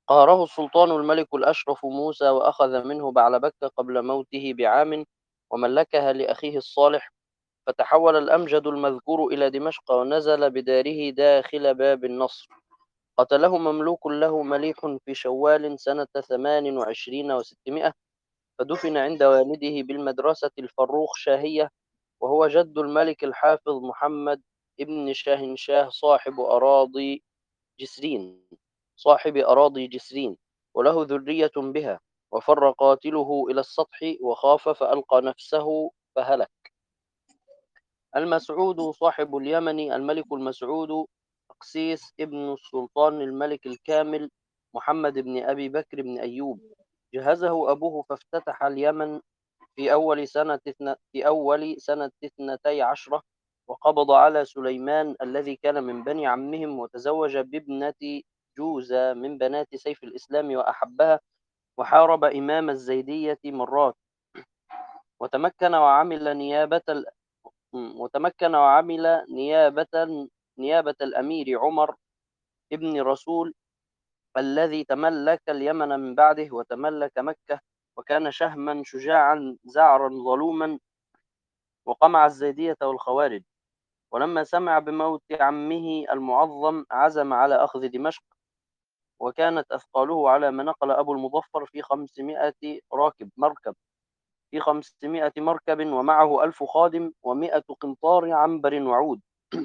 قهره السلطان الملك الأشرف موسى وأخذ منه بعلبكة قبل موته بعام وملكها لأخيه الصالح، فتحول الأمجد المذكور إلى دمشق ونزل بداره داخل باب النصر. قتله مملوك له مليح في شوال سنة ثمان وعشرين وستمائة، فدفن عند والده بالمدرسة الفروخ شاهية، وهو جد الملك الحافظ محمد ابن شاهنشاه صاحب أراضي جسرين صاحب أراضي جسرين، وله ذرية بها، وفر قاتله إلى السطح وخاف فألقى نفسه فهلك. المسعود صاحب اليمن الملك المسعود أقسيس ابن السلطان الملك الكامل محمد بن أبي بكر بن أيوب، جهزه أبوه فافتتح اليمن في أول سنة في أول سنة اثنتي عشرة، وقبض على سليمان الذي كان من بني عمهم، وتزوج بابنة جوزة من بنات سيف الإسلام وأحبها، وحارب إمام الزيدية مرات، وتمكن وعمل نيابة ال... وتمكن وعمل نيابة نيابة الأمير عمر ابن رسول الذي تملك اليمن من بعده، وتملك مكة، وكان شهما شجاعا زعرا ظلوما، وقمع الزيدية والخوارج. ولما سمع بموت عمه المعظم عزم على أخذ دمشق، وكانت أثقاله على ما نقل أبو المظفر في خمسمائة راكب مركب في خمسمائة مركب، ومعه ألف خادم ومائة قنطار عنبر وعود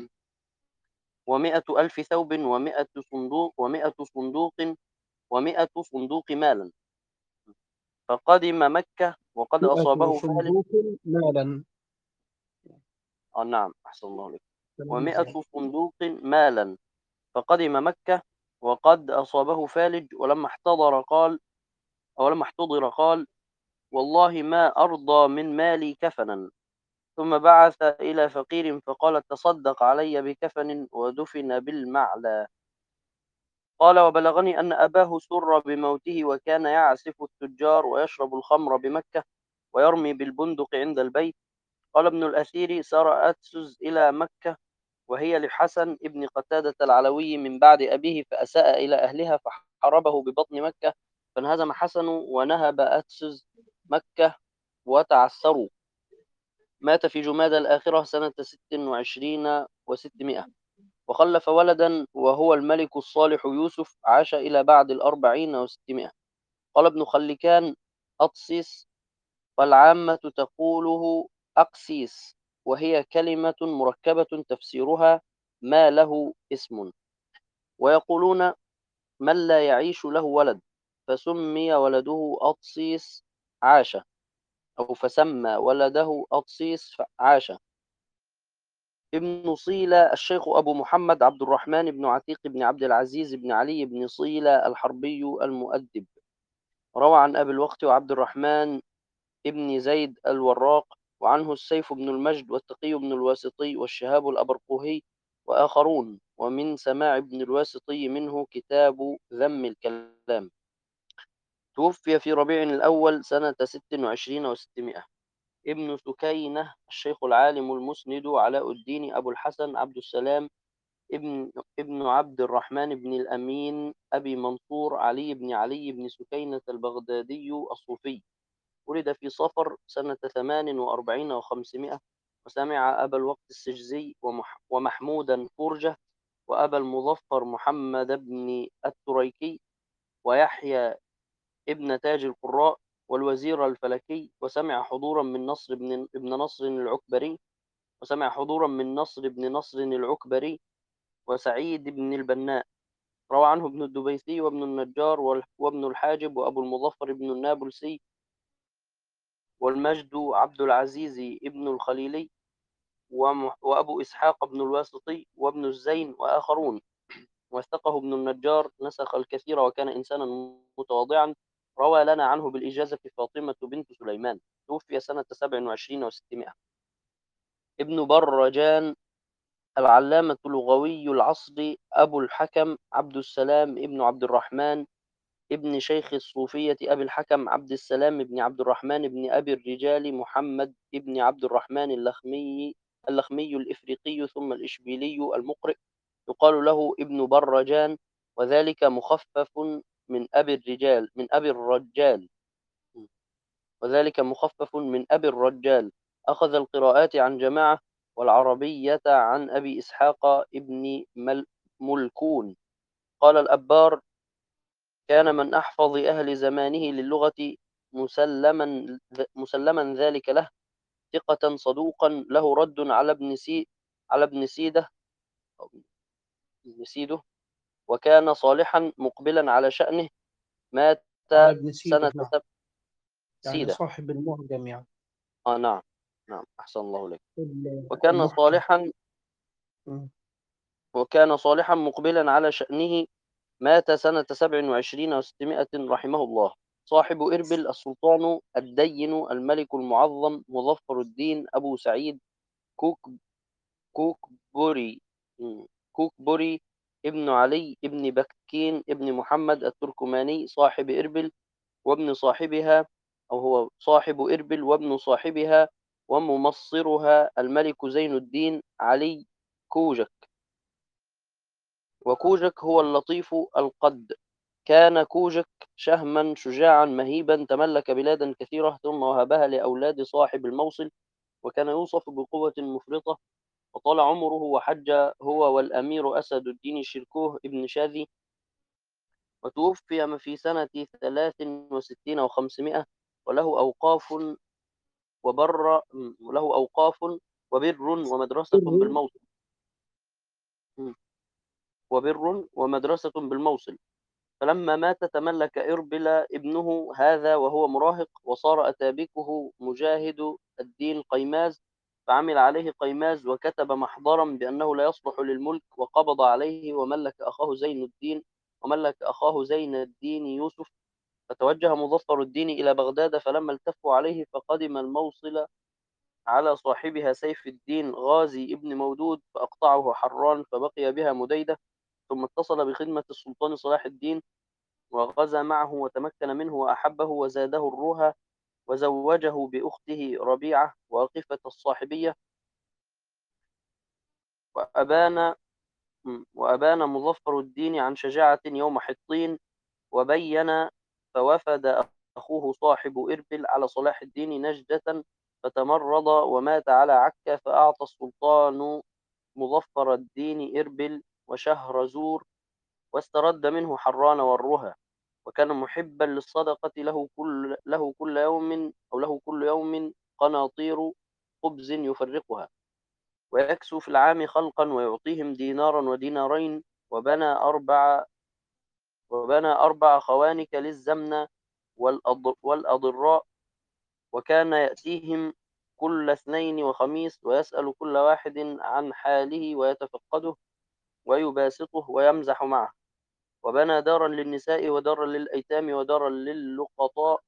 ومائة ألف ثوب ومائة صندوق ومائة صندوق ومائة صندوق مالا. فقدم مكة وقد مئة أصابه فالج. صندوق مالا. آه نعم أحسن الله عليك. كلام ومائة زين. صندوق مالا. فقدم مكة وقد أصابه فالج، ولما احتضر قال أو لما احتضر قال: والله ما أرضى من مالي كفنا. ثم بعث إلى فقير فقال: تصدق علي بكفن، ودفن بالمعلى. قال: وبلغني أن أباه سر بموته، وكان يعزف التجار ويشرب الخمر بمكة ويرمي بالبندق عند البيت. قال ابن الأثير: سار أتسز إلى مكة وهي لحسن ابن قتادة العلوي من بعد أبيه، فأساء إلى أهلها فحاربه ببطن مكة، فانهزم حسن ونهب أتسز مكة وتعثروا. مات في جمادى الآخرة سنة ست وعشرين وستمائة، وخلف ولدا وهو الملك الصالح يوسف، عاش إلى بعد الأربعين وستمائة. قال ابن خلكان: أطسيس، والعامة تقوله أقسيس، وهي كلمة مركبة تفسيرها ما له اسم. ويقولون من لا يعيش له ولد، فسمي ولده أطسيس عاش، أو فسمى ولده أطسيس عاش. ابن صيلة الشيخ أبو محمد عبد الرحمن بن عتيق بن عبد العزيز بن علي بن صيلة الحربي المؤدب، روى عن أبي الوقت وعبد الرحمن ابن زيد الوراق، وعنه السيف بن المجد والتقي بن الواسطي والشهاب الأبرقهي وآخرون. ومن سماع ابن الواسطي منه كتاب ذم الكلام. توفي في ربيع الأول سنة ست وعشرين وستمائة. ابن سكينة الشيخ العالم المسند علاء الدين أبو الحسن عبد السلام ابن ابن عبد الرحمن بن الأمين أبي منصور علي بن علي بن سكينة البغدادي الصوفي، ولد في صفر سنة ثمان وأربعين وخمسمائة، وسمع أبا الوقت السجزي ومح ومحمودا فرجة، وأبا المظفر محمد بن التريكي، ويحيى ابن تاج القراء، والوزير الفلكي، وسمع حضورا من نصر بن ابن نصر العكبري وسمع حضورا من نصر بن نصر العكبري وسعيد بن البناء. روى عنه ابن الدبيثي وابن النجار وابن الحاجب وأبو المظفر بن النابلسي والمجد عبد العزيز ابن الخليلي وأبو إسحاق بن الواسطي وابن الزين وآخرون. وثقه ابن النجار، نسخ الكثير وكان إنسانا متواضعا. روى لنا عنه بالإجازة فاطمة بنت سليمان. توفي سنة سبع وعشرين وستمائة. ابن برجان العلامة اللغوي العصر أبو الحكم عبد السلام ابن عبد الرحمن ابن شيخ الصوفية أبي الحكم عبد السلام بن عبد الرحمن بن أبي الرجال محمد ابن عبد الرحمن اللخمي اللخمي الإفريقي ثم الإشبيلي المقرئ، يقال له ابن برجان، وذلك مخفف من أبي الرجال من أبي الرجال وذلك مخفف من أبي الرجال. أخذ القراءات عن جماعة والعربية عن أبي إسحاق ابن مل ملكون. قال الأبار: كان من أحفظ أهل زمانه للغة مسلما مسلما ذلك له، ثقة صدوقا، له رد على ابن سي على ابن سيده أو ابن سيده، وكان صالحا مقبلا على شأنه. مات على ابن سيده، سنة نعم، سب يعني سيدة. صاحب المعجم يعني. آه نعم نعم أحسن الله لك. وكان المحكم. صالحا مم. وكان صالحا مقبلا على شأنه. مات سنة سبع وعشرين وستمائة رحمه الله. صاحب إربل السلطان الدين الملك المعظم مظفر الدين أبو سعيد كوك كوكبوري كوكبوري ابن علي ابن بكين ابن محمد التركماني، صاحب إربل وابن صاحبها، أو هو صاحب إربل وابن صاحبها وممصرها الملك زين الدين علي كوجك. وكوجك هو اللطيف القد. كان كوجك شهما شجاعا مهيبا، تملك بلادا كثيرة ثم وهبها لأولاد صاحب الموصل، وكان يوصف بقوة مفرطة. وطال عمره وحج هو والأمير أسد الدين شركوه ابن شاذي. وتوفي في سنة ثلاث وستين وخمسمائة. وله أوقاف وبر له أوقاف وبر ومدرسة بر. بالموصل وبر ومدرسة بالموصل. فلما مات تملك إربل ابنه هذا وهو مراهق، وصار أتابكه مجاهد الدين قيماز، فعمل عليه قيماز وكتب محضرا بأنه لا يصلح للملك، وقبض عليه وملك أخاه زين الدين وملك أخاه زين الدين يوسف. فتوجه مظفر الدين إلى بغداد، فلما التفوا عليه فقدم الموصل على صاحبها سيف الدين غازي ابن مودود، فأقطعه حران فبقي بها مديدة، ثم اتصل بخدمة السلطان صلاح الدين وغزا معه وتمكن منه وأحبه وزاده الروها، وزوجه بأخته ربيعة واقفة الصاحبية. وأبان وأبان مظفر الدين عن شجاعة يوم حطين وبين. فوفد أخوه صاحب إربل على صلاح الدين نجدة، فتمرض ومات على عكا، فأعطى السلطان مظفر الدين إربل وشهرزور، واسترد منه حران والرها. وكان محبا للصدقة، له كل له كل يوم أو له كل يوم قناطير خبز يفرقها، ويكسو في العام خلقا ويعطيهم دينارا ودينارين. وبنى أربع وبنى أربع خوانك للزمن والأضراء، وكان يأتيهم كل اثنين وخميس ويسأل كل واحد عن حاله ويتفقده ويباسطه ويمزح معه. وبنى دارا للنساء ودارا للأيتام ودارا للقطاء،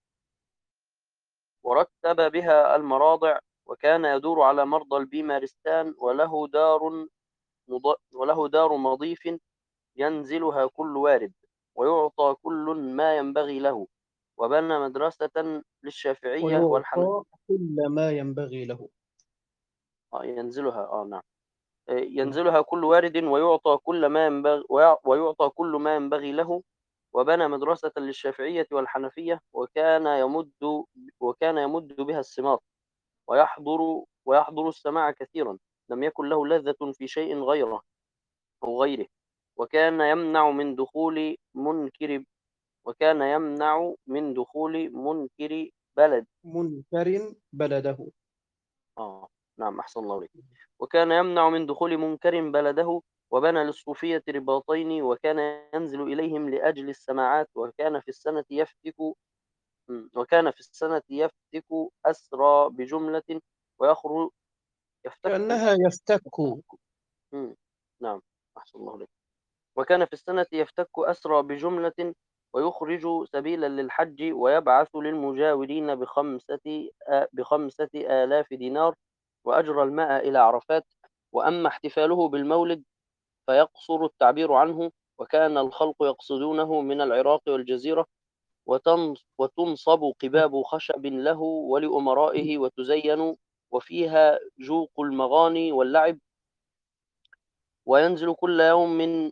ورتب بها المراضع، وكان يدور على مرضى البيمارستان. وله دار مض... وله دار مضيف ينزلها كل وارد، ويعطى كل ما ينبغي له. وبنى مدرسة للشافعية والحنفية. ويعطى كل ما ينبغي له. آه ينزلها آه نعم آه، نعم. ينزلها كل وارد ويعطى كل ما ينبغي ويعطى كل ما ينبغي له. وبنى مدرسة للشافعية والحنفية، وكان يمد وكان يمد بها السماط، ويحضر ويحضر السماع كثيرا. لم يكن له لذة في شيء غيره أو غيره. وكان يمنع من دخول منكر وكان يمنع من دخول منكر بلد. منكر بلده. آه نعم أحسن الله عليك. وكان يمنع من دخول منكر بلده. وبنى للصوفية رباطين، وكان ينزل إليهم لأجل السماعات. وكان في السنة يفتك وكان في السنة يفتك أسرى بجملة ويخرج يفتك كأنها يفتك. مم. نعم أحسن الله عليك. وكان في السنة يفتك أسرى بجملة ويخرج سبيلا للحج، ويبعث للمجاورين بخمسة آ- بخمسة آلاف دينار، وأجرى الماء إلى عرفات. وأما احتفاله بالمولد فيقصر التعبير عنه. وكان الخلق يقصدونه من العراق والجزيرة، وتنص- وتنصب قباب خشب له ولأمرائه، وتزين وفيها جوق المغاني واللعب. وينزل كل يوم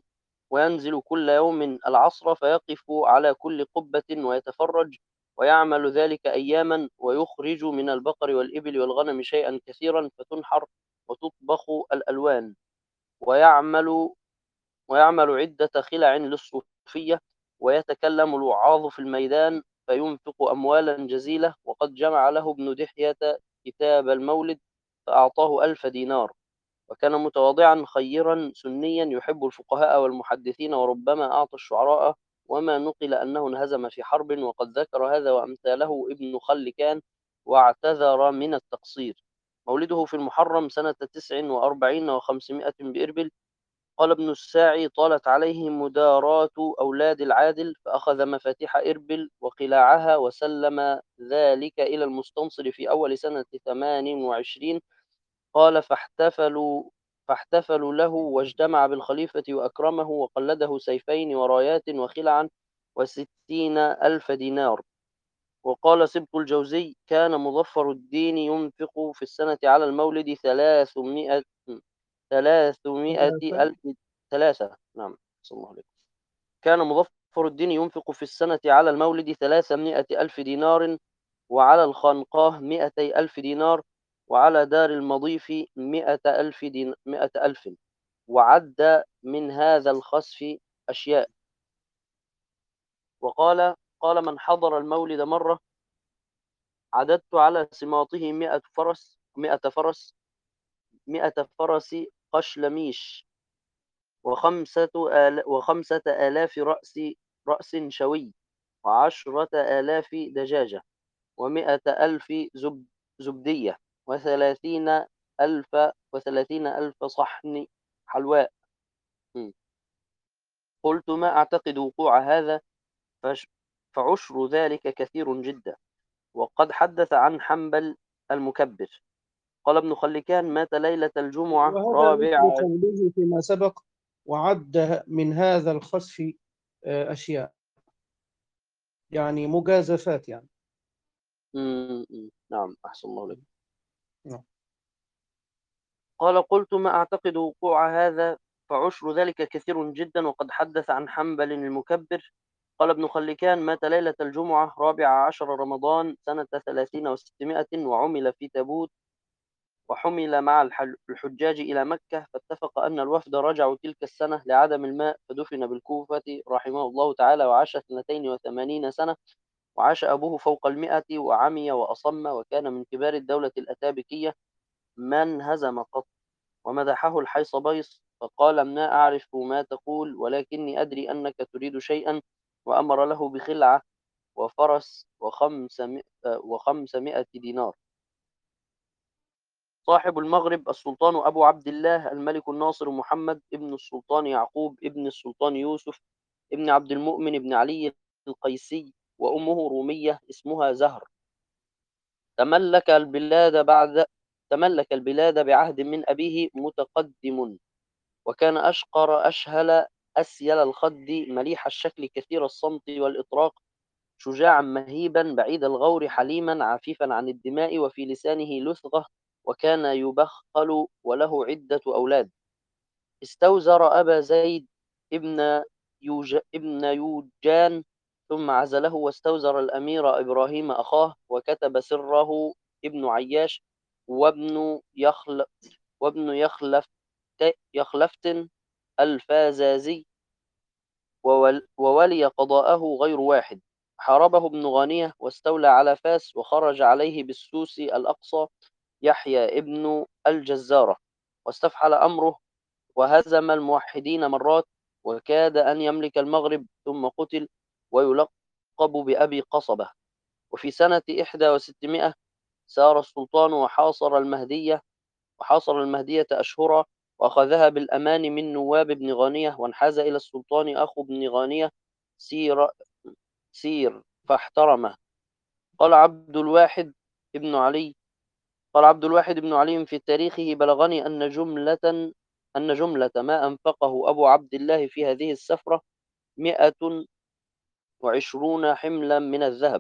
وينزل كل يوم العصر فيقف على كل قبة ويتفرج، ويعمل ذلك أياما، ويخرج من البقر والإبل والغنم شيئا كثيرا فتنحر وتطبخ الألوان، ويعمل ويعمل عدة خلع للصوفية، ويتكلم الوعاظ في الميدان فينفق أموالا جزيلة. وقد جمع له ابن دحية كتاب المولد فأعطاه ألف دينار. وكان متواضعا خيرا سنيا يحب الفقهاء والمحدثين، وربما أعطى الشعراء، وما نقل أنه انهزم في حرب. وقد ذكر هذا وأمثاله ابن خلكان واعتذر من التقصير. مولده في المحرم سنة تسع وأربعين وخمسمائة بإربل. قال ابن الساعي: طالت عليه مداراة أولاد العادل، فأخذ مفاتيح إربل وقلاعها وسلم ذلك إلى المستنصر في أول سنة ثمان وعشرين. قال: فاحتفلوا فاحتفلوا له، واجتمع بالخليفة وأكرمه، وقلده سيفين ورايات وخلعا وستين ألف دينار. وقال سبط الجوزي: كان مظفر الدين ينفق في السنة على المولد ثلاثمائة ثلاثمائة ثلاثة. ألف ثلاثة نعم صلى الله عليه وسلم. كان مظفر الدين ينفق في السنة على المولد ثلاثمائة ألف دينار، وعلى الخانقاه مائتي ألف دينار، وعلى دار المضيف مائة ألف دين مائة ألف. وعد من هذا الخسف أشياء. وقال قال من حضر المولد مرة: عددت على سماطه مائة فرس مائة فرس مائة فرس قشلميش، وخمسة آل وخمسة آلاف رأس رأس شوي، وعشرة آلاف دجاجة، ومائة ألف زب زبدية، وثلاثين ألف وثلاثين ألف صحن حلواء. م. قلت: ما أعتقد وقوع هذا، فش- فعشر ذلك كثير جدا. وقد حدث عن حنبل المكبر. قال ابن خلكان: مات ليلة الجمعة وهذا مثل رابع. قوله فيما سبق: وعد من هذا الخسف آه، أشياء، يعني مجازفات يعني. م- م. نعم أحسن الله لك. نعم. قال: قلت: ما أعتقد وقوع هذا، فعشر ذلك كثير جدا. وقد حدث عن حنبل المكبر. قال ابن خلكان: مات ليلة الجمعة رابع عشر رمضان سنة ثلاثين وستمائة، وعمل في تابوت، وحمل مع الحل- الحجاج إلى مكة، فاتفق أن الوفد رجعوا تلك السنة لعدم الماء، فدفن بالكوفة رحمه الله تعالى، وعاش اثنتين وثمانين سنة. وعاش أبوه فوق المئة، وعمي وأصم، وكان من كبار الدولة الأتابكية من هزم قط. ومدحه الحيصبيص فقال: ما أعرف ما تقول، ولكني أدري أنك تريد شيئا. وأمر له بخلعة وفرس وخمسمائة, وخمسمائة دينار. صاحب المغرب السلطان أبو عبد الله الملك الناصر محمد ابن السلطان يعقوب ابن السلطان يوسف ابن عبد المؤمن ابن علي القيسي، وأمه رومية اسمها زهر. تملك البلاد بعد تملك البلاد بعهد من أبيه متقدم، وكان أشقر أشهل أسيل الخد، مليح الشكل كثير الصمت والإطراق، شجاعا مهيبا بعيد الغور، حليما عفيفا عن الدماء، وفي لسانه لثغة، وكان يبخل وله عدة أولاد. استوزر أبا زيد ابن يوج... ابن يوجان، ثم عزله، واستوزر الأمير إبراهيم أخاه، وكتب سره ابن عياش وابن يخل وابن يخلف يخلفت الفازازي، وول... وولي قضاءه غير واحد. حاربه ابن غانية واستولى على فاس، وخرج عليه بالسوس الأقصى يحيى ابن الجزارة، واستفحل أمره، وهزم الموحدين مرات، وكاد أن يملك المغرب، ثم قتل، ويلقب بأبي قصبة. وفي سنة إحدى وستمائة سار السلطان وحاصر المهدية وحاصر المهدية أشهرا، وأخذها بالأمان من نواب ابن غانية، وانحاز إلى السلطان أخو ابن غانية سير سير فاحترمه. قال عبد الواحد ابن علي قال عبد الواحد بن علي في تاريخه: بلغني أن جملة أن جملة ما أنفقه أبو عبد الله في هذه السفرة مئة وعشرون حملا من الذهب.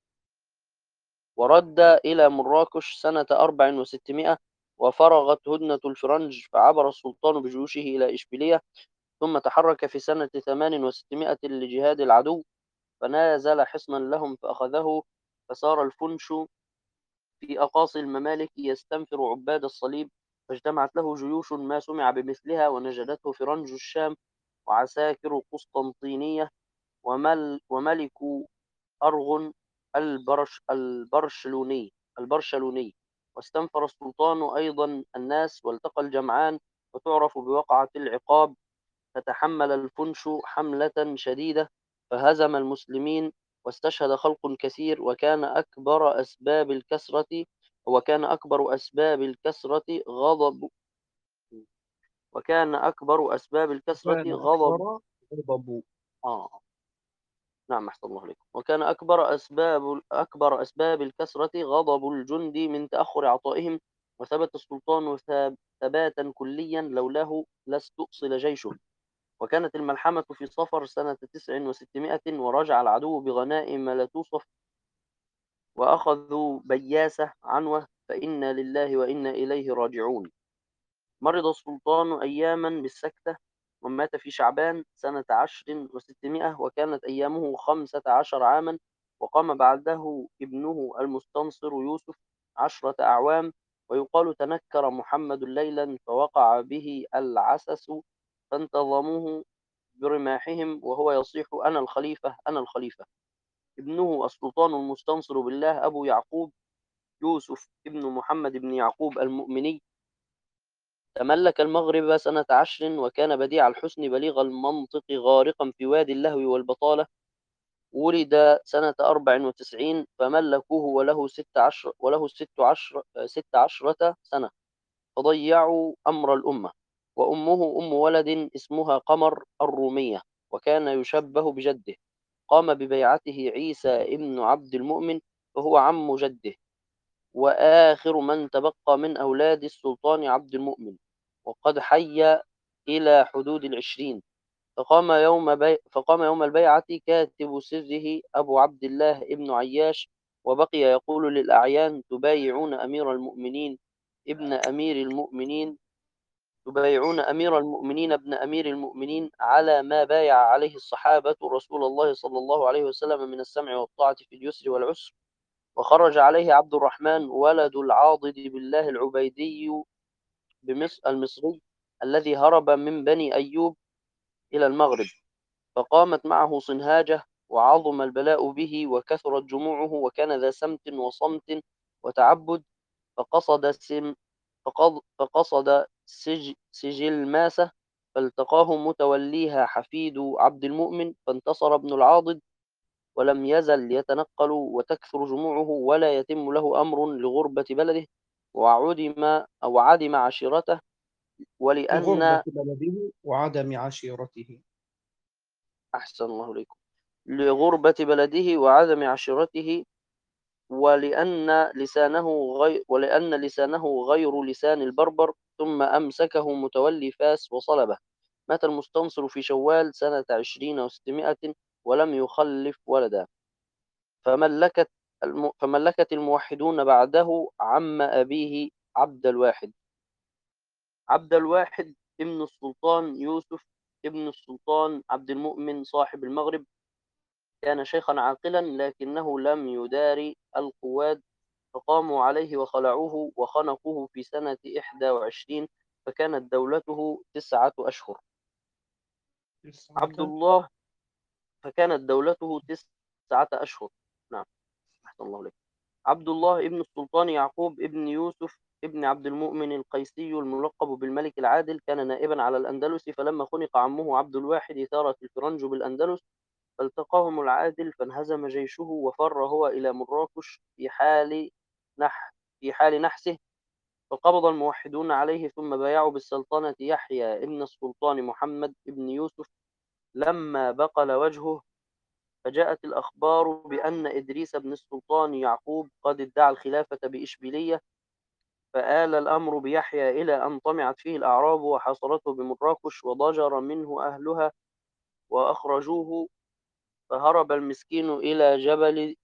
ورد إلى مراكش سنة أربع وستمائة، وفرغت هدنة الفرنج، فعبر السلطان بجيوشه إلى إشبيلية، ثم تحرك في سنة ثمان وستمائة لجهاد العدو، فنازل حصنا لهم فأخذه، فصار الفنش في أقاصي الممالك يستنفر عباد الصليب، فاجتمعت له جيوش ما سمع بمثلها، ونجدته فرنج الشام وعساكر قسطنطينية ومل وملك أرغن البرش البرشلوني البرشلوني واستنفر السلطان أيضا الناس، والتقى الجمعان، وتعرف بوقعة العقاب. فتحمل الفنش حملة شديدة فهزم المسلمين، واستشهد خلق كثير، وكان أكبر أسباب الكسرة وكان أكبر أسباب الكسرة غضب وكان أكبر أسباب الكسرة كان غضب أكبر غضب. آه نعم أحسن الله عليكم. وكان أكبر أسباب أكبر أسباب الكسرة غضب الجند من تأخر عطائهم، وثبت السلطان ثاب- ثباتا كليا لولاه لاستؤصل جيشه. وكانت الملحمة في صفر سنة تسع وستمائة، ورجع العدو بغنائم لا توصف، وأخذوا بياسة عنوة، فإنا لله وإنا إليه راجعون. مرض السلطان أياما بالسكتة، ومات في شعبان سنة عشر وستمائة، وكانت أيامه خمسة عشر عاما. وقام بعده ابنه المستنصر يوسف عشرة أعوام. ويقال تنكر محمد ليلا فوقع به العسس، فانتظموه برماحهم وهو يصيح أنا الخليفة أنا الخليفة. ابنه السلطان المستنصر بالله أبو يعقوب يوسف ابن محمد بن يعقوب المؤمني تملك المغرب سنة عشر، وكان بديع الحسن بليغ المنطق غارقا في وادي اللهو والبطالة. ولد سنة أربع وتسعين فملكوه وله ست عشر وله ست عشر ست عشرة سنة، فضيعوا أمر الأمة. وأمه أم ولد اسمها قمر الرومية، وكان يشبه بجده. قام ببيعته عيسى ابن عبد المؤمن، فهو عم جده، وآخر من تبقى من أولاد السلطان عبد المؤمن، وقد حي إلى حدود العشرين. فقام يوم, بي... فقام يوم البيعة كاتب سره أبو عبد الله ابن عياش، وبقي يقول للأعيان تبايعون أمير المؤمنين ابن أمير المؤمنين تبايعون أمير المؤمنين ابن أمير المؤمنين على ما بايع عليه الصحابة رسول الله صلى الله عليه وسلم من السمع والطاعة في اليسر والعسر. وخرج عليه عبد الرحمن ولد العاضد بالله العبيدي بمصر المصري الذي هرب من بني أيوب إلى المغرب، فقامت معه صنهاجة، وعظم البلاء به وكثرت جموعه، وكان ذا سمت وصمت وتعبد. فقصد سم فقض فقصد سج سجل ماسة، فالتقاه متوليها حفيد عبد المؤمن، فانتصر ابن العاضد، ولم يزل يتنقل وتكثر جموعه، ولا يتم له أمر لغربة بلده، وعدم أو عدم عشيرته. لغربة ولأن بلده وعدم عشيرته. أحسن الله إليكم. لغربة بلده وعدم عشيرته، ولأن لسانه غير ولأن لسانه غير لسان البربر، ثم أمسكه متولي فاس وصلبه. مات المستنصر في شوال سنة عشرين وستمائة، ولم يخلف ولدا. فملكت الم... فملكت الموحدون بعده عم أبيه عبد الواحد عبد الواحد ابن السلطان يوسف ابن السلطان عبد المؤمن صاحب المغرب. كان شيخا عاقلا، لكنه لم يداري القواد، فقاموا عليه وخلعوه وخنقوه في سنة إحدى وعشرين، فكانت دولته تسعة أشهر. عبد تسعة. الله فكانت دولته تسعة أشهر. نعم أحسن الله عليك. عبد الله ابن السلطان يعقوب ابن يوسف ابن عبد المؤمن القيسي الملقب بالملك العادل، كان نائبا على الأندلس، فلما خنق عمه عبد الواحد ثارت الفرنج بالأندلس، فالتقاهم العادل، فانهزم جيشه وفر هو إلى مراكش في حال نح في حال نحسه. فقبض الموحدون عليه، ثم بايعوا بالسلطنة يحيى ابن السلطان محمد ابن يوسف لما بقل وجهه. فجاءت الأخبار بأن إدريس بن السلطان يعقوب قد ادعى الخلافة بإشبيلية، فآل الأمر بيحيى إلى أن طمعت فيه الأعراب وحاصرته بمراكش، وضجر منه أهلها وأخرجوه. فهرب المسكين إلى جبل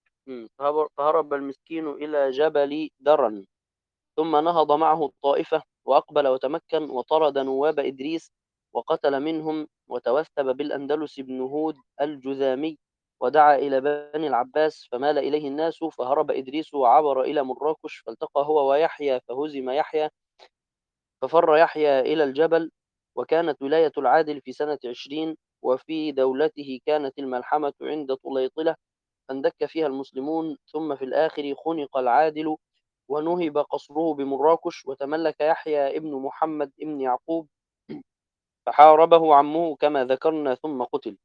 فهرب المسكين إلى جبل درن، ثم نهض معه الطائفة وأقبل وتمكن، وطرد نواب إدريس وقتل منهم، وتوثب بالأندلس ابن هود الجذامي ودعا إلى بني العباس فمال إليه الناس، فهرب إدريس وعبر إلى مراكش فالتقى هو ويحيى فهزم يحيى، ففر يحيى إلى الجبل. وكانت ولاية العادل في سنة عشرين، وفي دولته كانت الملحمة عند طليطلة فاندك فيها المسلمون، ثم في الآخر خنق العادل ونهب قصره بمراكش، وتملك يحيى ابن محمد ابن يعقوب فحاربه عمه كما ذكرنا ثم قتل.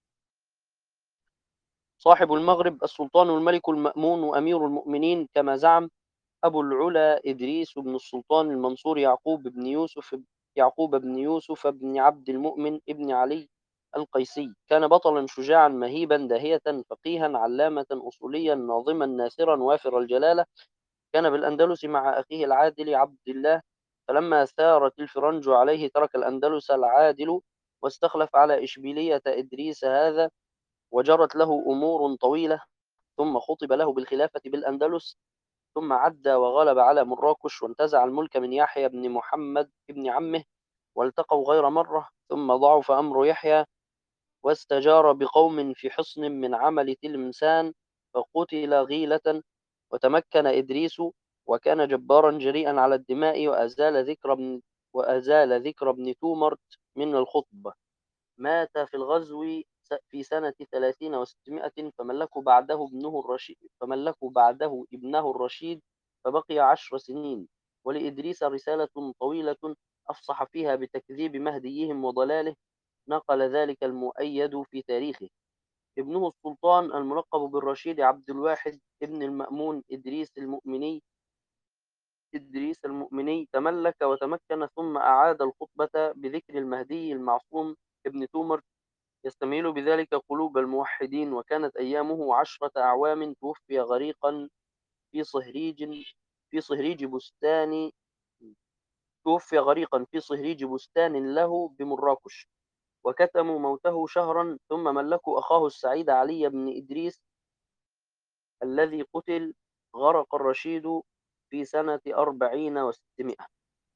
صاحب المغرب السلطان الملك المأمون وأمير المؤمنين كما زعم أبو العلا إدريس بن السلطان المنصور يعقوب بن يوسف يعقوب بن يوسف بن عبد المؤمن ابن علي القيسي. كان بطلا شجاعا مهيبا داهية فقيها علامة أصوليا ناظما ناثرا وافر الجلالة. كان بالأندلس مع أخيه العادل عبد الله، فلما ثارت الفرنج عليه ترك الأندلس العادل واستخلف على إشبيلية إدريس هذا، وجرت له أمور طويلة، ثم خطب له بالخلافة بالأندلس، ثم عد وغلب على مراكش وانتزع الملك من يحيى بن محمد بن عمه، والتقوا غير مرة، ثم ضعف أمر يحيى واستجار بقوم في حصن من عمل تلمسان فقتل غيلة. وتمكن إدريس وكان جبارا جريئا على الدماء، وأزال ذكر ابن وأزال ذكر ابن تومرت من الخطبة. مات في الغزو في سنة ثلاثين وستمائة، فملكوا بعده ابنه الرشيد فملكوا بعده ابنه الرشيد فبقي عشر سنين. ولإدريس رسالة طويلة أفصح فيها بتكذيب مهديهم وضلاله، نقل ذلك المؤيد في تاريخه. ابنه السلطان الملقب بالرشيد عبد الواحد ابن المأمون إدريس المؤمني إدريس المؤمني تملك وتمكن، ثم أعاد الخطبة بذكر المهدي المعصوم ابن تومر يستميل بذلك قلوب الموحدين. وكانت أيامه عشرة أعوام، توفي غريقا في صهريج في صهريج بستان توفي غريقا في صهريج بستان له بمراكش، وكتموا موته شهرا، ثم ملكوا أخاه السعيد علي بن إدريس الذي قتل. غرق الرشيد في سنة أربعين وستمائة.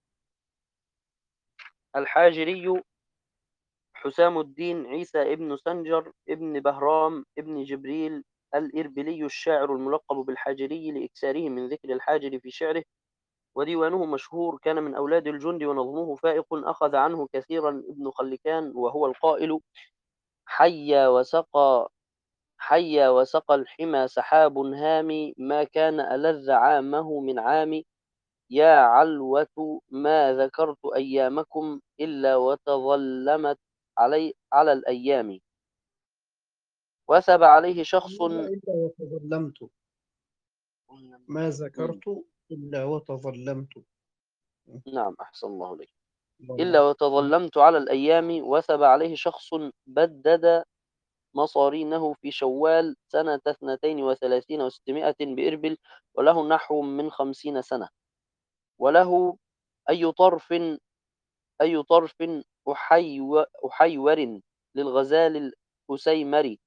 الحاجري حسام الدين عيسى ابن سنجر ابن بهرام ابن جبريل الإربلي الشاعر الملقب بالحاجري لإكثاره من ذكر الحاجر في شعره، وديوانه مشهور. كان من أولاد الجند ونظمه فائق، أخذ عنه كثيرا ابن خلكان وهو القائل: حي وسقى حي وسقى الحمى سحاب هامي، ما كان ألذ عامه من عام. يا علوة ما ذكرت أيامكم إلا وتظلمت علي على الأيام. وثب عليه شخص. إلا وتظلمت، ما ذكرت إلا وتظلمت. نعم، أحسن الله لك. الله. إلا وتظلمت على الأيام. وثب عليه شخص بدد مصارينه في شوال سنة اثنتين وثلاثين وستمائة بإربل، وله نحو من خمسين سنة. وله أي طرف أي طرف أحيو أحيور للغزال الأسيمري.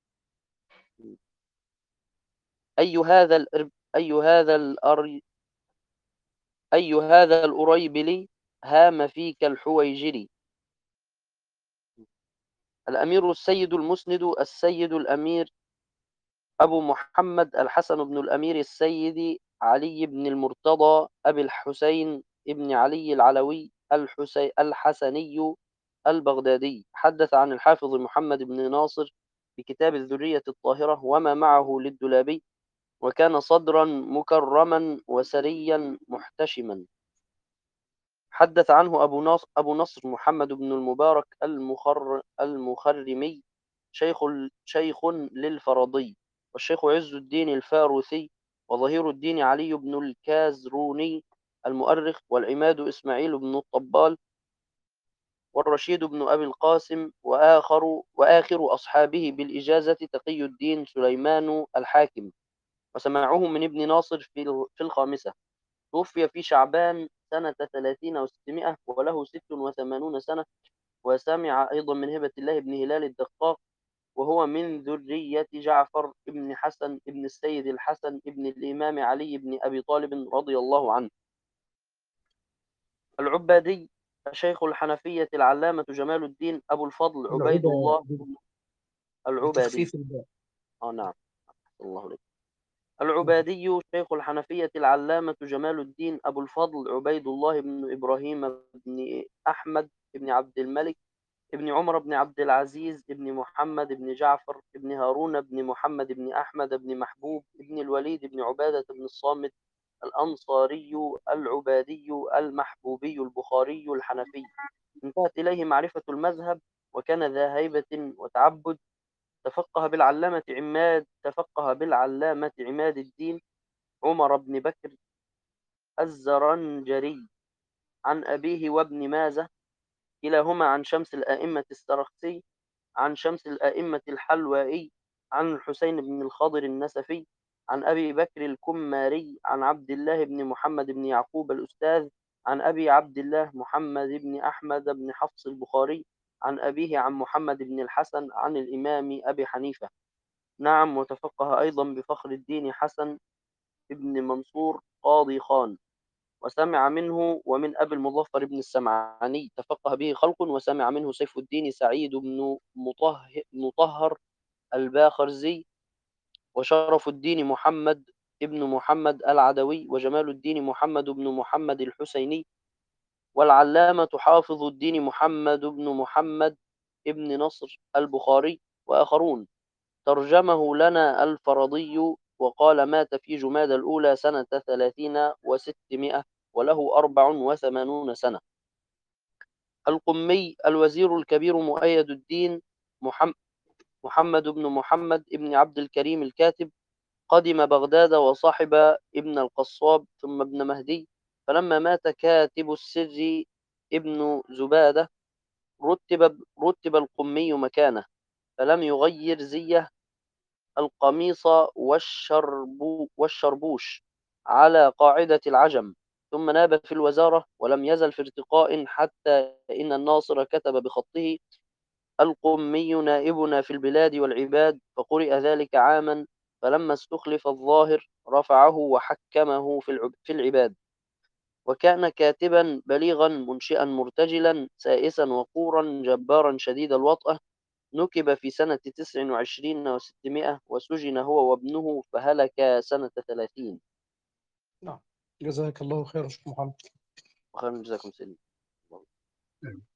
أي هذا الأرب أي هذا الأر أي هذا الأريبلي هام فيك الحويجري. الأمير السيد المسند السيد الأمير أبو محمد الحسن بن الأمير السيد علي بن المرتضى أبي الحسين ابن علي العلوي الحسي الحسني البغدادي، حدث عن الحافظ محمد بن ناصر في كتاب الذرية الطاهرة وما معه للدولابي، وكان صدرا مكرما وسريا محتشما. حدث عنه أبو نصر, أبو نصر محمد بن المبارك المخر المخرمي، شيخ شيخ للفرضي، والشيخ عز الدين الفاروسي، وظهير الدين علي بن الكازروني المؤرخ، والعماد إسماعيل بن الطبال، والرشيد بن أبي القاسم، وآخر, وآخر أصحابه بالإجازة تقي الدين سليمان الحاكم، وسماعه من ابن ناصر في في الخامسة. توفي في شعبان سنة ثلاثين وستمائة وله ست وثمانون سنة. وسمع أيضا من هبة الله بن هلال الدقاق، وهو من ذرية جعفر بن حسن بن السيد الحسن بن الإمام علي بن أبي طالب رضي الله عنه. العبادي شيخ الحنفية العلامة جمال الدين أبو الفضل عبيد الله العبادي العبادي. بتخفيف الباء. آه نعم، الله عليك. العبادي شيخ الحنفية العلامة جمال الدين أبو الفضل عبيد الله بن إبراهيم بن أحمد بن عبد الملك ابن عمر بن عبد العزيز ابن محمد بن جعفر ابن هارون بن محمد بن أحمد بن محبوب ابن الوليد بن عبادة بن الصامت الأنصاري العبادي المحبوبي البخاري الحنفي. انتهت إليه معرفة المذهب، وكان ذا هيبة وتعبد. تفقه بالعلامة عماد تفقه بالعلامة عماد الدين عمر بن بكر الزرنجري عن أبيه وابن مازة، كلاهما عن شمس الأئمة السرخسي، عن شمس الأئمة الحلوائي، عن الحسين بن الخضر النسفي، عن أبي بكر الكماري، عن عبد الله بن محمد بن يعقوب الأستاذ، عن أبي عبد الله محمد بن أحمد بن حفص البخاري، عن أبيه عن محمد بن الحسن عن الإمام أبي حنيفة. نعم، وتفقه أيضا بفخر الدين حسن بن منصور قاضي خان، وسمع منه ومن أبي المظفر بن السمعاني تفقه به خلق، وسمع منه سيف الدين سعيد بن مطه- مطهر الباخرزي، وشرف الدين محمد ابن محمد العدوي، وجمال الدين محمد بن محمد الحسيني، والعلامة حافظ الدين محمد بن محمد ابن نصر البخاري، وآخرون. ترجمه لنا الفرضي، وقال مات في جماد الأولى سنة ثلاثين وستمائة، وله أربع وثمانون سنة. القمي الوزير الكبير مؤيد الدين محمد محمد بن محمد ابن عبد الكريم الكاتب، قدم بغداد وصاحب ابن القصاب ثم ابن مهدي، فلما مات كاتب السر ابن زبادة رتب, رتب القمي مكانه، فلم يغير زيه القميص والشربو والشربوش على قاعدة العجم، ثم ناب في الوزارة ولم يزل في ارتقاء، حتى إن الناصر كتب بخطه: القمي نائبنا في البلاد والعباد، فقرئ ذلك عاما، فلما استخلف الظاهر رفعه وحكمه في العباد. وكان كاتبا بليغا منشئا مرتجلا سائسا وقورا جبارا شديد الوطأة، نكب في سنة تسع وعشرين وستمائة، وسجن هو وابنه، فهلك سنة ثلاثين. نعم، جزاك الله خير يا شيخ محمد. وخير جزاكم سيدي.